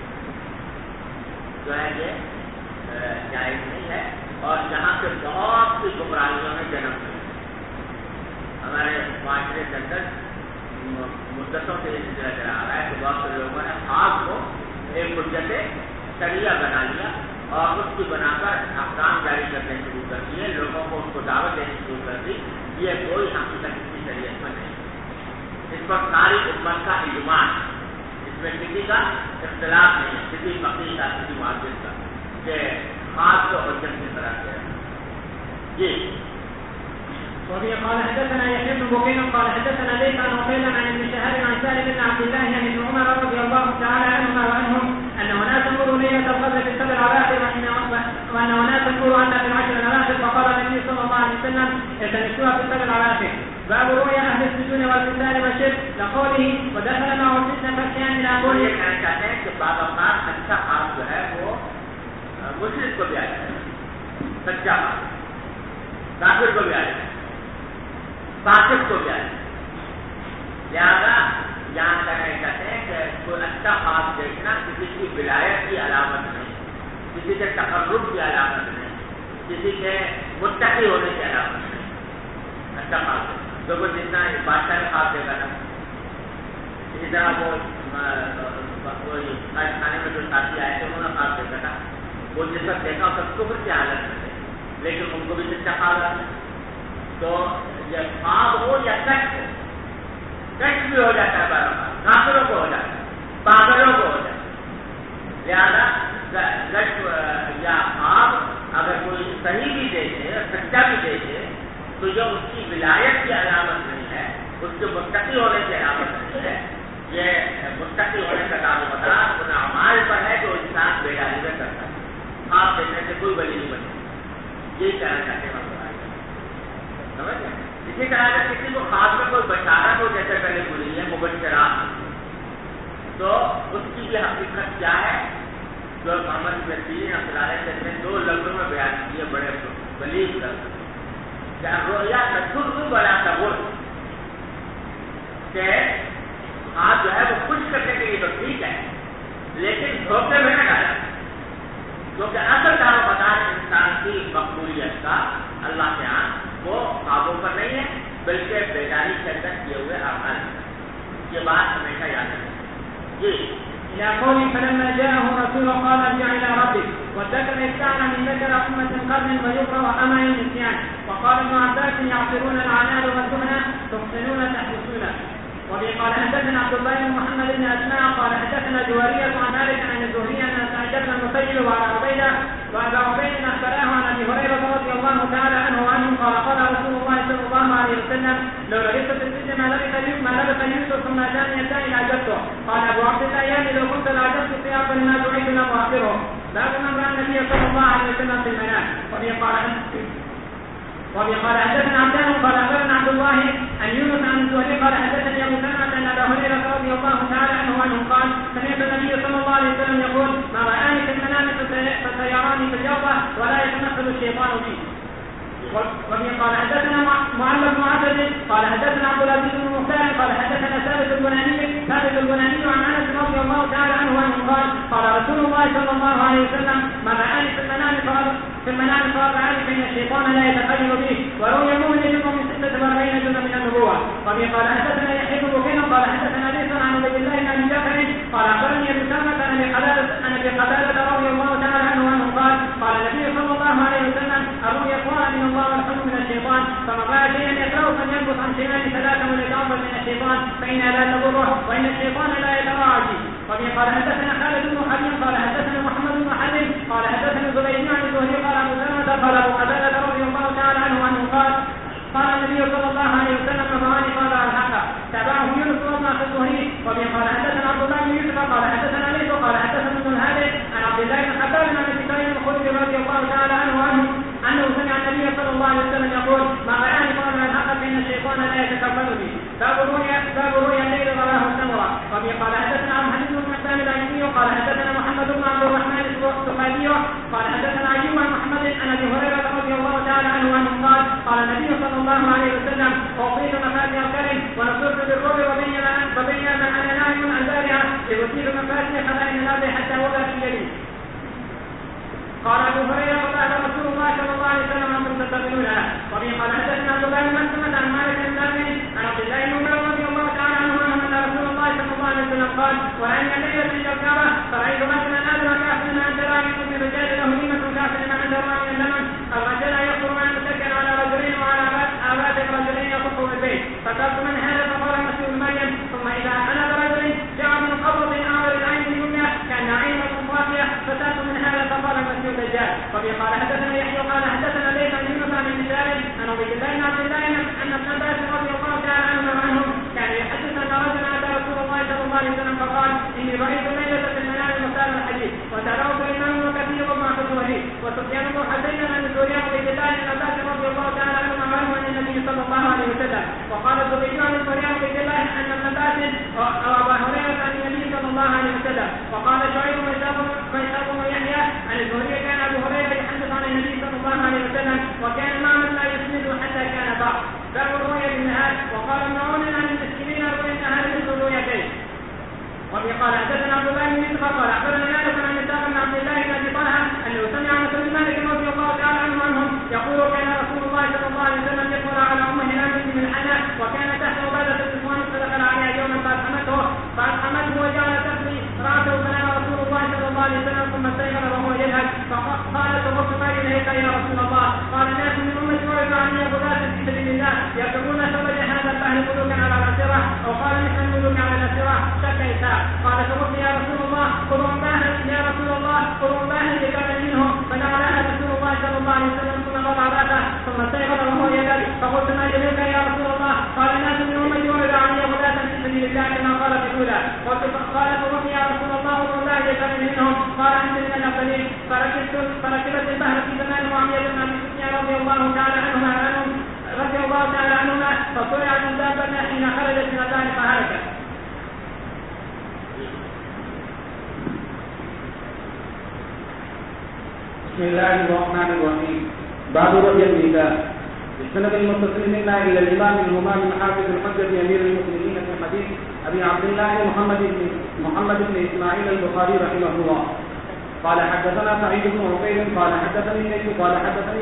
جو ہے یہ جائز نہیں ہے. اور جہاں سے بہت سی گمراہیوں نے جنم لیا ہمارے معاشرے کے اندر مدتوں سے یہ سلسلہ چلا آ رہا ہے کہ بہت سے لوگوں نے خواب کو ایک حجت شریعہ بنا لیا اور اس کی بنا کر احکام جاری کرنے شروع کر دیے، لوگوں کو اس کو دعوت دینے شروع کر دی یہ کوئی حقیقت کی شریعت میں نہیں. اس پر ساری امت کا اجماع ہے. اس میں کسی کا اختلاف نہیں ہے، کسی فقیر کا، کسی معذر کا، کہ خاص کو حجت کی طرح کیا جی. وفي قال حدثنا يحيى بن بكير قال حدثنا ليث عن عقيل عن ابن شهاب عن سالم بن عبد الله عن ابن عمر رضي الله تعالى عنهما وعنهم ان اناسا مروا ليله القدر في السبع الاواخر وان اناسا مروا عنا في العشر الاواخر فقال النبي صلى الله عليه وسلم التمسوها في السبع الاواخر. باب رؤيا اهل السجون والقتال والشرك لقوله ودخل معه الفتنه فكان من اقول. یہ کہنا چاہتے ہیں کہ بعض اوقات اچھا خواب جو ہے وہ مشرک کو بھی آ جائے، سچا خواب کافر کو بھی آ جائے، فاسق کو بھی آئے. لہٰذا یہاں کہنا چاہتے ہیں کہ کوئی اچھا خواب دیکھنا کسی کی ولایت کی علامت نہیں، کسی کے تقرب کی علامت نہیں، کسی کے متقی ہونے کی علامت نہیں. اچھا خواب جو کوئی جتنا بادشاہ نے خواب دیکھا تھا، اسی طرح وہ خانے میں جو ساتھی آئے تھے انہوں نے خواب دیکھا تھا، وہ جس وقت دیکھا اس وقت کفر کی حالت میں تھے، لیکن ان کو بھی سچا خواب آتا. تو یہ خواب ہو یا کشف ہو، کشف بھی ہو جاتا ہے بار بار، کافروں کو ہو جاتا ہے، پاگلوں کو ہو جاتا ہے. لہٰذا کشف یا خواب اگر کوئی صحیح بھی دیکھے سچا بھی دیکھے تو یہ اس کی ولایت کی علامت نہیں ہے، اس کے متقی ہونے کی علامت نہیں ہے. یہ متقی ہونے کا دعویٰ بتا ان اعمال پر ہے جو انسان بیداری میں کرتا ہے. خواب دیکھنے سے کوئی ولی نہیں بنے، یہی کہنا چاہتے ہیں. اسی طرح اگر کسی کو خواب میں کوئی بشارت ہو جیسے پہلے بولی ہے مبشرات، تو اس کی بھی حقیقت کیا ہے جو محمد بن سیرین رحمۃ اللہ نے 2 لفظوں میں بیان کیے، بڑے بلیغ لفظ. کیا رویا تسر بلا تغر، کہ خواب جو ہے وہ خوش کرنے کے لیے تو ٹھیک ہے لیکن دھوکے میں نہ ڈالا، کیونکہ اصل دار و مدار انسان کی مقبولیت کا اللہ کے ہاں وہ خوابوں پر نہیں ہے بلکہ بیداری کے اندر کیے ہوئے اعمال. یہ بات ہمیشہ یاد رکھیں. جی إلى قوله فلما جاءه رسول قال ارجع إلى ربك والذكر يستعنى من ذكر أمة قرن ويقرأ أمع النسيان. وقال ابن عباس يعصرون العنان والدهن تحسنون تحبسون. وبه قال حدثنا عبد الله بن محمد بن أسماء قال حدثنا جوارية عن مالك عن الزهري أن سعيد بن المسيب وعلى عبيدة وأبا عبيد أخبراه عن أبي هريرة رضي الله تعالى عنه وعنه قال قال رسول الله صلى الله عليه وسلم لو لبثت في السجن ما لبث يوسف ثم جاءني الثاني لعجبته. قال أبو عبد الله يعني لو كنت لعجبت في أفضل ما دعيت له وآخره. باب من رأى النبي صلى الله عليه وسلم في المنام. وبه قال حدثنا عبدان قال أخبرنا عبد الله عن يونس عن الزهري قال حدثني أبو سلمة أن أبا هريرة رضي الله تعالى عنه قال سمعت النبي صلى الله عليه وسلم يقول ما رآني في المنام فسيراني في اليقظة ولا يتمثل الشيطان بي. وبه قال حدثنا معل بن عبد قال حدثنا عبد العزيز بن مختار قال حدثنا ثابت البناني عن انس رضي الله تعالى عنه قال قال رسول الله صلى الله عليه وسلم ما رآني في المنام فرآني فإن الشيطان لا يتخيل به. وروي مؤمن يجب من 46 جزءا من النبوة. وبه قال حدثنا يحيى بن بكير قال حدثنا ليث عن عبد الله بن ابي جعفر قال اخبرني ابن سلمة عن ابي قتادة رضي الله تعالى عنه قال قال النبي صلى الله عليه وسلم الرؤيا قال من الله والحلم من الشيطان فمن رأى شيئا يكره فلينبذ عن شماله 3 وليتعوذ من الشيطان فإنها لا تضره وإن الشيطان لا يتراجع. وبه قال حدثنا خالد بن حبيب قال حدثنا محمد بن حبيب قال حدثنا زبير عن الزهري قال ابو سلمة قال ابو قتادة رضي الله تعالى عنه قال قال النبي صلى الله عليه وسلم فماني قال الحق تابعه يونس وابن الزهري. وبه قال حدثنا عبد الله بن يوسف قال حدثنا ليث قال حدثنا ابن الهادي عن عبد الله بن حباب عن ابي سعيد الخدري رضي الله تعالى عنه انه سمع النبي صلى الله عليه وسلم يقول ما رآني قال الحق فإن الشيطان لا يتكبر بي. باب رؤيا الليل رواه السمرة. وبه قال حدثنا عن حديث بن حسان العيني قال حدثنا محمد بن عبد الرحمن السقالي قال حدثنا ايوب عن محمد عن ابي هريرة رضي الله تعالى عنه قال قال النبي صلى الله عليه وسلم أعطيت مفاتيح الكرم ونصرت بالرعب وبين من انا نائم عن ذلك يغسل مفاتيح خزائن الارض حتى وقع في يدي. قال ابو هريره قال رسول الله صلى الله عليه وسلم انتم تستقبلونها. وبه قال حدثنا عبد الله بن مسلمة عن مالك بن نافع عن عبد الله بن عمر رضي الله تعالى عنهما ان رسول الله صلى الله عليه وسلم قال ورأينا الليلة في الكعبة فرأيت رجلا آدم كافر من أنجران من رجال له نيمة كافر من أنجران من اليمن الرجل يخطر عن متكئا على رجلين وعلى آبات الرجل النبي صلى الله عليه وسلم. وقال الزبيدي عن البراء بن عبد الله أن ابن عباس أو أبا هريرة عن النبي صلى الله عليه وسلم. وقال شعيب وإسحاق ويحيى عن الزهري كان أبو هريرة يحدث عن النبي صلى الله عليه وسلم وكان معمر لا يسند حتى كان بعض. باب الرؤيا بالنهار. وقال ابن عون عن المسكينين رؤيا النهار مثل رؤيتين. وفي قال حدثنا عبد الله بن يوسف قال اخبرنا مالك عن اسحاق بن عبد الله بن ابي طلحه انه سمع عن بن مالك رضي الله تعالى عنهم يقول كان رسول الله صلى الله عليه وسلم يقرا على ام هلال بن الحنى وكان تحت عباده الصفوان فدخل عليها يوما فاطعمته وجعل تقضي راسه فنام رسول الله صلى الله عليه وسلم ثم استيقظ وهو يذهب فقال توقف ما اليك يا رسول الله. قال الناس من امتي ورد عني غداة في سبيل الله يركبون شرج هذا البحر ملوكا على الاسره او قال مثل الملوك على الاسره شك اسحاق. قال توقف يا رسول الله قروا باها يا رسول الله قروا باها لكان منهم فجعلها رسول الله صلى الله عليه وسلم ثم وضع راسه ثم استيقظ وهو يذهب فقلت ما اليك يا رسول الله. قال الناس من امتي ورد عني غداة في سبيل الله كما قال في الاولى. قال توقف يا رسول الله قروا باها لكان منهم. قال انت من الافضلين. فركبت البحر في زمان معاويه بن ابي سفيان رضي الله تعالى عنهما فصرعت الدابه حين خرجت من الدار فهلكت. بسم الله الرحمن الرحيم. باب رؤيا النساء. بالسند المتصل منا الى الامام الهمام حافظ الحجه امير المسلمين في حديث ابي عبد الله محمد بن اسماعيل البخاري رحمه الله قال حدثنا سعيد بن عقيل قال حدثني ليث قال حدثني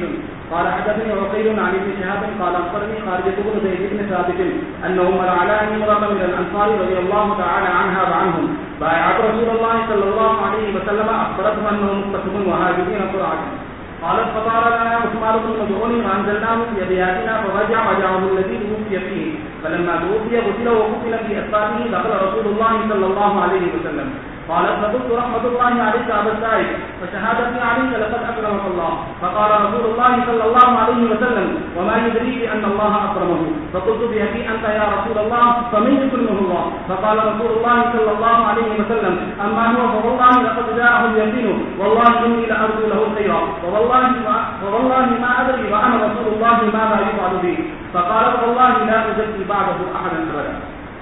عقيل عن ابن شهاب قال اخبرني خارجة بن زيد بن ثابت انه مر على امرأة من الانصار رضي الله تعالى عنها وعنهم بايعت رسول الله صلى الله عليه وسلم اخبرته انه مقتسم وهاجرين قرعة. قالت فطار لنا عثمان بن مظعون فانزلناه في ابياتنا فرجع وجعه الذي توفي فيه فلما توفي غسل وكفن في اثقاله دخل رسول الله صلى الله عليه وسلم. قالت فقلت رحمة الله عليك أبا السائب فشهادتي عليك لقد أكرمك الله. فقال رسول الله صلى الله عليه وسلم وما يدريك أن الله أكرمه. فقلت بأبي أنت يا رسول الله فمن يكرمه الله. فقال رسول الله صلى الله عليه وسلم أما هو فوالله لقد جاءه اليقين والله إني لأرجو له خيرا ووالله ما أدري وأنا رسول الله ماذا يفعل به. فقالت والله لا أزكي بعده أحدا أبدا.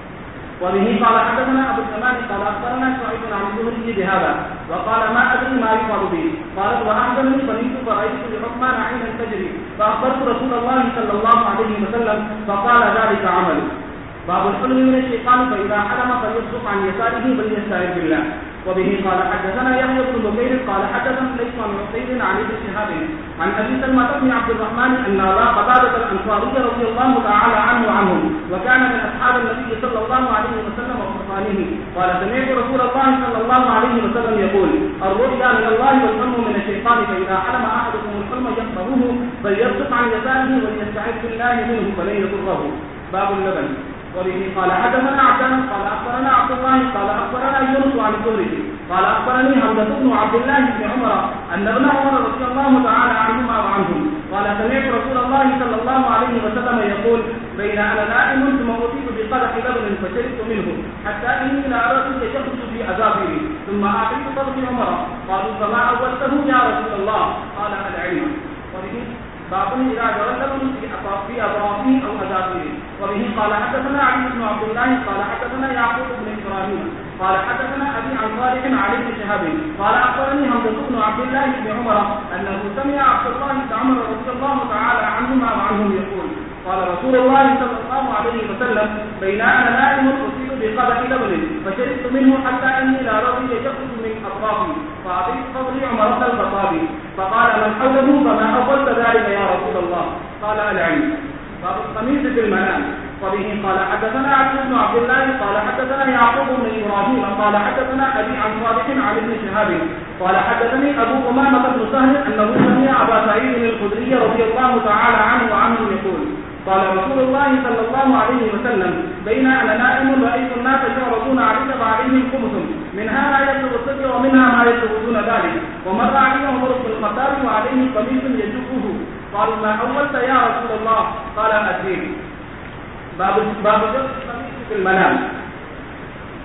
وبه قال حدثنا ابو اليمان قال اخبرنا شعيب عن الزهري بهذا وقال ما ادري ما يفعل به. قالت واحدثني فنمت فرايت لعثمان عين تجري فاخبرت رسول الله صلى الله عليه وسلم فقال ذلك عمل. باب الحلم من الشيطان فاذا حلم فليصدق عن يساره بل يستعذ بالله. وبه قال حدثنا يحيى بن بكير قال حدثنا ليث عن عقيل عن ابن شهاب عن ابي سلمة بن عبد الرحمن ان ابا قتادة الانصاري رضي الله تعالى عنه وعنهم وكان من اصحاب النبي صلى الله عليه وسلم وقرانه قال سمعت رسول الله صلى الله عليه وسلم يقول الرؤيا من الله والحلم من الشيطان فاذا حلم احدكم الحلم يقرأه فليصدق عن يساره وليستعذ بالله منه فلن يضره. باب اللبن. وبه قال حدثنا عبدان قال اخبرنا عبد الله قال اخبرنا يونس عن الزهري قال اخبرني حمزة بن عبد الله بن عمر ان ابن عمر رضي الله تعالى عنهما وعنهم قال سمعت رسول الله صلى الله عليه وسلم يقول بين انا نائم ثم اوتيت بقدح لبن فشربت منه حتى اني لارى يخرج في اذابري ثم اعطيت صدر عمر قالوا فما اولته يا رسول الله قال العلم. وبه باب إذا جرى اللبن في أطرافه أو أذافره. وبه قال حدثنا علي بن عبد الله قال حدثنا يعقوب بن إبراهيم قال حدثنا أبي عن صالح عن ابن شهاب قال أخبرني حمزة بن عبد الله بن عمر أنه سمع عبد الله بن عمر رضي الله تعالى عنهما وعنهم يقول قال رسول الله صلى الله عليه وسلم بين أنا نائم أصيب بقدح لبن فشربت منه حتى إني لا رضي يخرج من أطرافي فأعطيت صدري عمر بن الخطاب فقال من حوله فما أولت ذلك يا رسول الله قال العلم. باب القميص في المنام. وبه قال حدثنا علي بن عبد الله قال حدثنا يعقوب بن ابراهيم قال حدثنا ابي عن صالح عن ابن شهاب قال حدثني ابو امامه بن سهل انه سمع ابا سعيد الخدري رضي الله تعالى عنه وعنه يقول قال رسول الله صلى الله عليه وسلم بين انا نائم رايت الناس يعرضون عليك وعليهم خمس منها ما يبلغ الصدر ومنها ما يبلغ دون ذلك ومر علي عمر بن الخطاب وعليه قميص يجفه قالوا ما اولت يا رسول الله قال ادري. باب جلد القميص في المنام.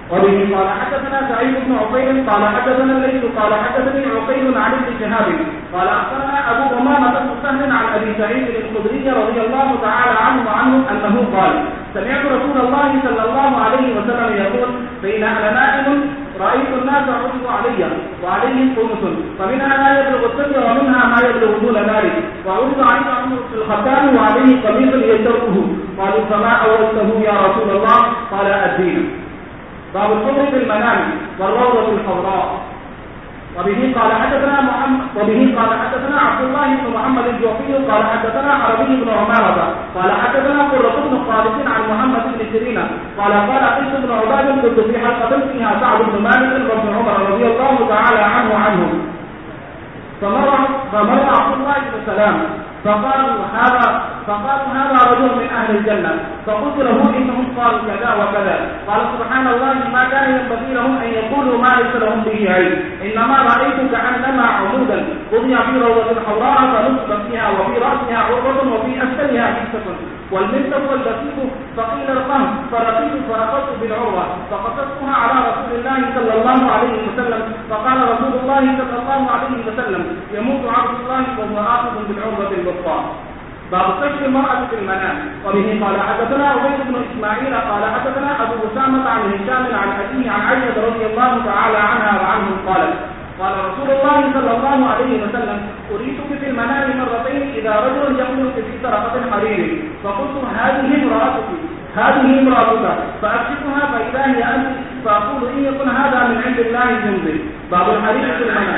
وبه قال حدثنا سعيد بن عقيل قال حدثنا الليث قال حدثني عقيل عن ابن شهاب قال اخبرنا ابو امامه بن سهل عن ابي سعيد الخدري رضي الله تعالى عنه انه قال سمعت رسول الله صلى الله عليه وسلم يقول بين انا نائم رايت الناس عرضوا علي وعليهم قمص فمنها ما يبلغ السجن ومنها ما يبلغ طول ذلك وعرض علي عمر بن الخطاب وعليه قميص يشربه قالوا فما اولته يا رسول الله قال الدين. باب الحكم في المنام والروضة الحمراء. وبه قال حدثنا عبد الله بن محمد الجوفي قال حدثنا عربي بن عمارة قال حدثنا قرة بن خالد عن محمد بن سيرين قال قيس بن عباد كنت في حلقة فيها سعد بن مالك وابن عمر رضي الله تعالى عنهم فمر عبد الله بن سلام فقالوا هذا رجل من أهل الجنة فقلت له إنهم قالوا كذا وكذا قال سبحان الله ما كان ينبغي لهم أن يقولوا ما ليس لهم به علم إنما رأيت كأنما عمودا وضع في روضة حمراء فنصب فيها وفي رأسها عروة وفي أسفلها حسة والمنتف والبسيط فقيل ارقم فرقيت فرقصت بالعروة فقصصتها على رسول الله صلى الله عليه وسلم فقال رسول الله صلى الله عليه وسلم يموت عبد الله وهو آخذ بالعروة الوسطى. باب كشف المرأة في المنام. وبه قال حدثنا عبيد بن اسماعيل قال حدثنا ابو اسامة عن هشام عن ابيه عن عائشة رضي الله تعالى عنها وعنهم قال رسول الله صلى الله عليه وسلم اريتك في المنام مرتين اذا رجل يملك في سرقة حرير فقلت هذه امرأتك فاكشفها فاذا هي انت فاقول ان يكن هذا من عند الله ينزل. باب الحرير في المنام.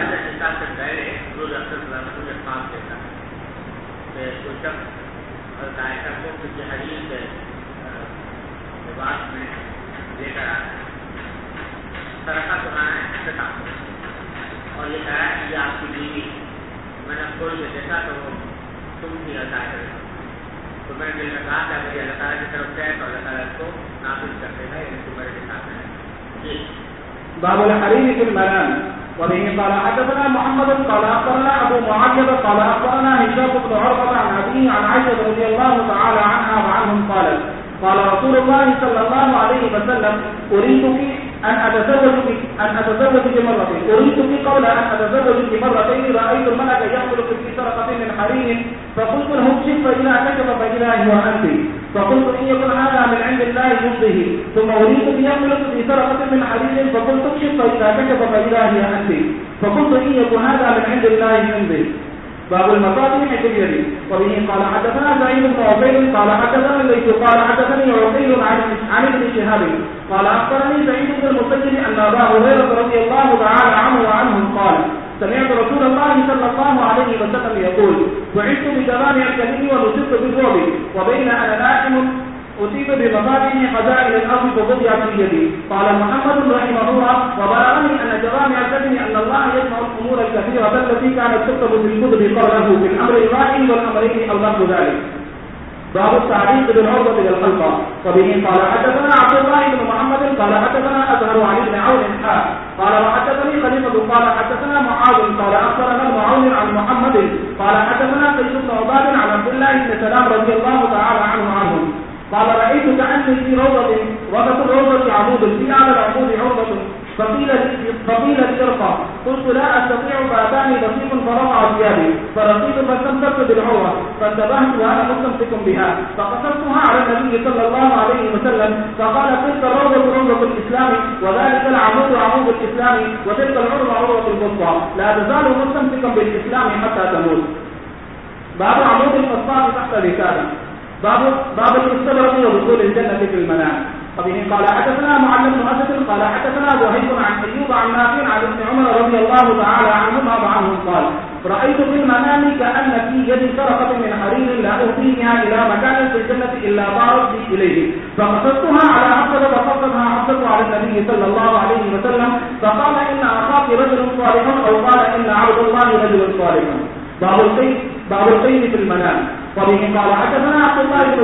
اور ذائقہ کو کسی حدیث سے لباس میں لے کر آیا سرقہ سنانا ہے اختتام اور یہ کہا کہ یہ آپ کی بیوی میں نے کھول کے دیکھا تو وہ تم بھی اللہ کرے تو میں نے دل میں کہا کہ یہ اللہ تعالیٰ کی طرف سے ہے تو اللہ تعالیٰ کو نافذ کر دے گا یعنی تمہارے کے ساتھ ہے. جی باب الحرير في المنام. وبه قال حدثنا محمد قال اخبرنا ابو معاويه قال اخبرنا هشام بن عروه عن ابيه عن عائشه رضي الله تعالى عنها وعنهم قال رسول الله صلى الله عليه وسلم اريدك ان اتزوج بمرتين اريدك قبل ان اتزوج بمرتين رايت الملك يخلق في سرقه من حرير فقلت له اكشف فاذا كشف فاذا هو انت فقلت ان يكن هذا من عند الله يرضيه ثم اريد ان يخلق في سرقه من حرير فقلت اكشف فاذا كشف فاذا هي انت فقلت ان يكن هذا من عند الله يرضيه. باب المصابيح في اليد. وبه قال حدثنا سعيد بن عقيل قال حدثنا الليث قال حدثني عقيل عن ابن شهاب قال اخبرني سعيد بن المسيب ان ابا هريره رضي الله تعالى عنه وعنهم قال سمعت رسول الله صلى الله عليه وسلم يقول بعثت بجوامع الكلم ونصبت بالرعب وبين انا نائم أصيب بمصابيح خزائن الأرض فوضع في يدي. قال محمد رحمه الله وبلغني أن جوامع الكلم أن الله يجمع الأمور الكثيرة التي كانت تكتب في الكتب قبله بالأمر الواحد والأمرين أو نحو ذلك. باب التعليق بالعروة للخلقة. وبه قال حدثنا عبد الله بن محمد قال حدثنا أزهر عن ابن عون قال وحدثني خليفة قال حدثنا معاذ قال أخبرنا ابن عون عن محمد قال حدثنا قيس بن عباد عن عبد الله بن سلام رضي الله تعالى عنهم قال رأيت كأني في روضة وسط الروضة عمود في أعلى العمود عروة فقيل لي ارفع قلت لا أستطيع فأتاني بصير فرفع ثيابي فرقيت فاستمسكت بالعروة فانتبهت وأنا مستمسك بها فقصصتها على النبي صلى الله عليه وسلم فقال تلك الروضة روضة الإسلام وذلك العمود عمود الإسلام وتلك العروة عروة القصوى لا تزال مستمسكا بالإسلام حتى تموت. باب عمود القصاص تحت رسالة. باب الاستبرق ودخول الجنة في المنام. وبه قال حدثنا معل بن اسد قال حدثنا وهيب عن ايوب عن نافع عن ابن عمر رضي الله تعالى عنهما وعنهم قال رايت في المنام كان في يدي سرقه من حرير لا اهديها الى مكان في الجنه الا طارت بي اليه فقصدتها على حفصه فقصدها حفصه على النبي صلى الله عليه وسلم فقال ان اخاك رجل صالح او قال ان عبد الله رجل صالح. باب القيد في المنام. وبه قال حدثنا عبد الله بن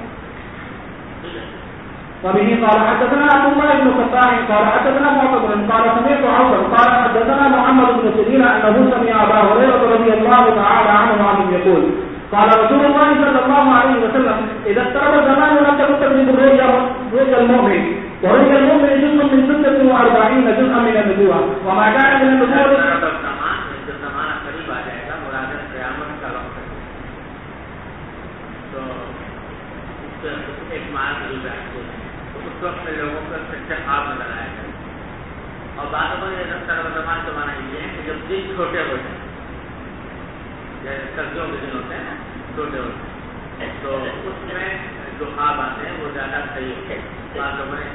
فتاح قال حدثنا معتمر قال سمعت عوفا قال حدثنا محمد بن سيرين انه سمع ابا هريره رضي الله تعالى عنه يقول قال رسول الله صلى الله عليه وسلم اذا اقترب الزمان لم تكن تكذب الرؤيا المؤمن ورؤيا المؤمن جزء من ایک ماہ کی بیٹھتے ہیں تو اس وقت میں لوگوں کو سچا خواب نظر آئے گا. اور بعض اوقات زمان کا مانا یہ ہے کہ جب دن چھوٹے ہو جائیں جیسے سردیوں کے دن ہوتے ہیں نا چھوٹے ہوتے ہیں تو اس میں جو خواب آتے ہیں وہ زیادہ صحیح ہے. بعض لوگوں نے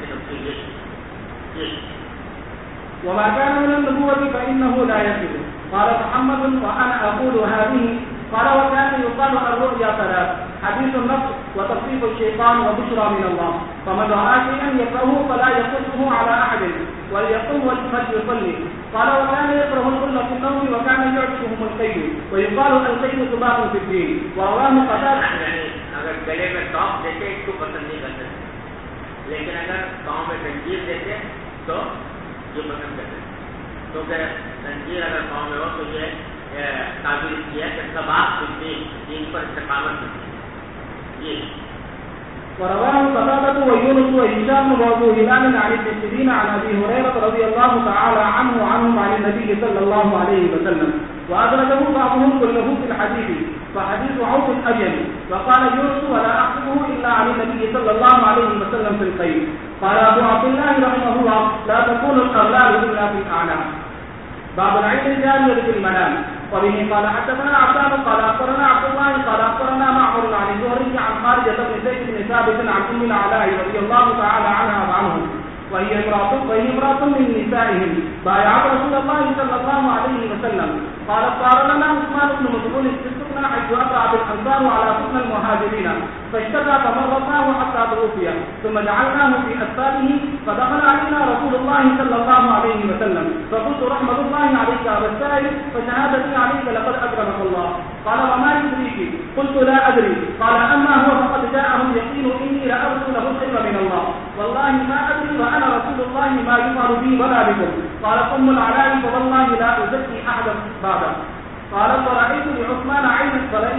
وما كان من النبوة فإنه لا يكذب. قال محمد وأنا أقول هذه. قال وكان يقال الرؤيا ثلاث: حديث النفس وتصريف الشيطان وبشرى من الله. فمن رأى شيئا يكرهه فلا يقصه على أحد وليقم فليصلي. قال وكان يكره الظل في النوم وكان يعجبهم القيل ويقال القيل ثبات في الدين. ورواه قتادة. اگر گلے میں ٹاپ دیتے اس کو پسند نہیں کرتے لیکن اگر پاؤں میں زنجیر دیتے تو یہ پسند کرتے کیونکہ زنجیر اگر پاؤں میں ہو تو یہ قابل کیا کہ ثبات دین پر استقامت یہ. ورواه قتادة ويونس وهشام وابو هلال عن ابن سيرين عن ابي هريرة رضي الله تعالى عنه وعنهم عن النبي صلى الله عليه وسلم وأدركه بعضهم كله في الحديث فحديث عوف أبين. وقال يونس ولا أحسبه إلا عن النبي صلى الله عليه وسلم في الخير. قال أبو عبد الله رحمه الله لا تكون الأغلال إلا في الأعناق. باب العين الجارية في المنام. وبه قال حدثنا عبدان قال أخبرنا عبد الله قال أخبرنا معمر عن الزهري عن خارجة بن زيد بن ثابت عن أم العلاء رضي الله تعالى عنها وعنهم وهي امرأة من نسائهم بايعت رسول الله صلى الله عليه وسلم. قالت صار لنا عثمان بن مظعون استسقنا حيث أقع بالأنصار على سكن المهاجرين فاشتكى فمرضناه حتى توفي ثم جعلناه في أسفاره فدخل علينا رسول الله صلى الله عليه وسلم فقلت رحمة الله عليك أبا السائل فشهادتي عليك لقد أكرمك الله. قال وما يدريك؟ قلت لا أدري. قال أما هو فقد جاءه اليقين إني لأرجو له الخير من الله والله ما أدري وأنا رسول الله ما يفعل بي ولا بكم. قال أم العلاء فوالله لا أزكي أحدا بعده. قالت ورأيت لعثمان عينا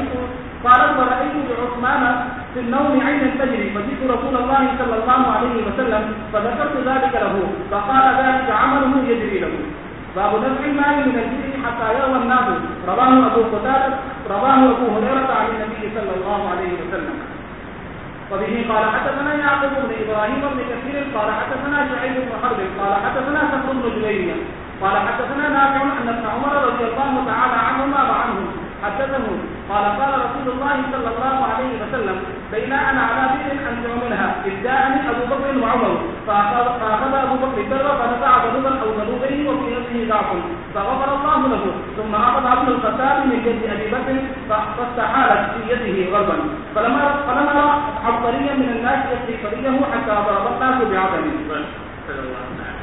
في النوم عينا تجري فجئت رسول الله صلى الله عليه وسلم فذكرت ذلك له فقال ذلك عمله يجري له. باب دفع المال من الجزء حتى يروى الناس. رواه أبو هريرة عن النبي صلى الله عليه وسلم. وبه قال حدثنا يعقوب بن إبراهيم بن كثير قال حدثنا شعيب بن حرب قال حدثنا سفر بن جبير قال حدثنا نافع أن ابن عمر رضي الله تعالى عنهما وعنهم حدثه قال قال رسول الله صلى الله عليه وسلم بين أنا على بئر أنزع منها إذ جاءني أبو بكر وعمر فأخذ أبو بكر الدر فنزع ذنوبا أو ذنوبين وفي نفسه ضعف فغفر الله له ثم أخذ ابن الخطاب من يد أبي بكر فاستحالت في يده غربا فلما رأى عبقريا من الناس يسري فريه حتى ضرب الناس بعدمه.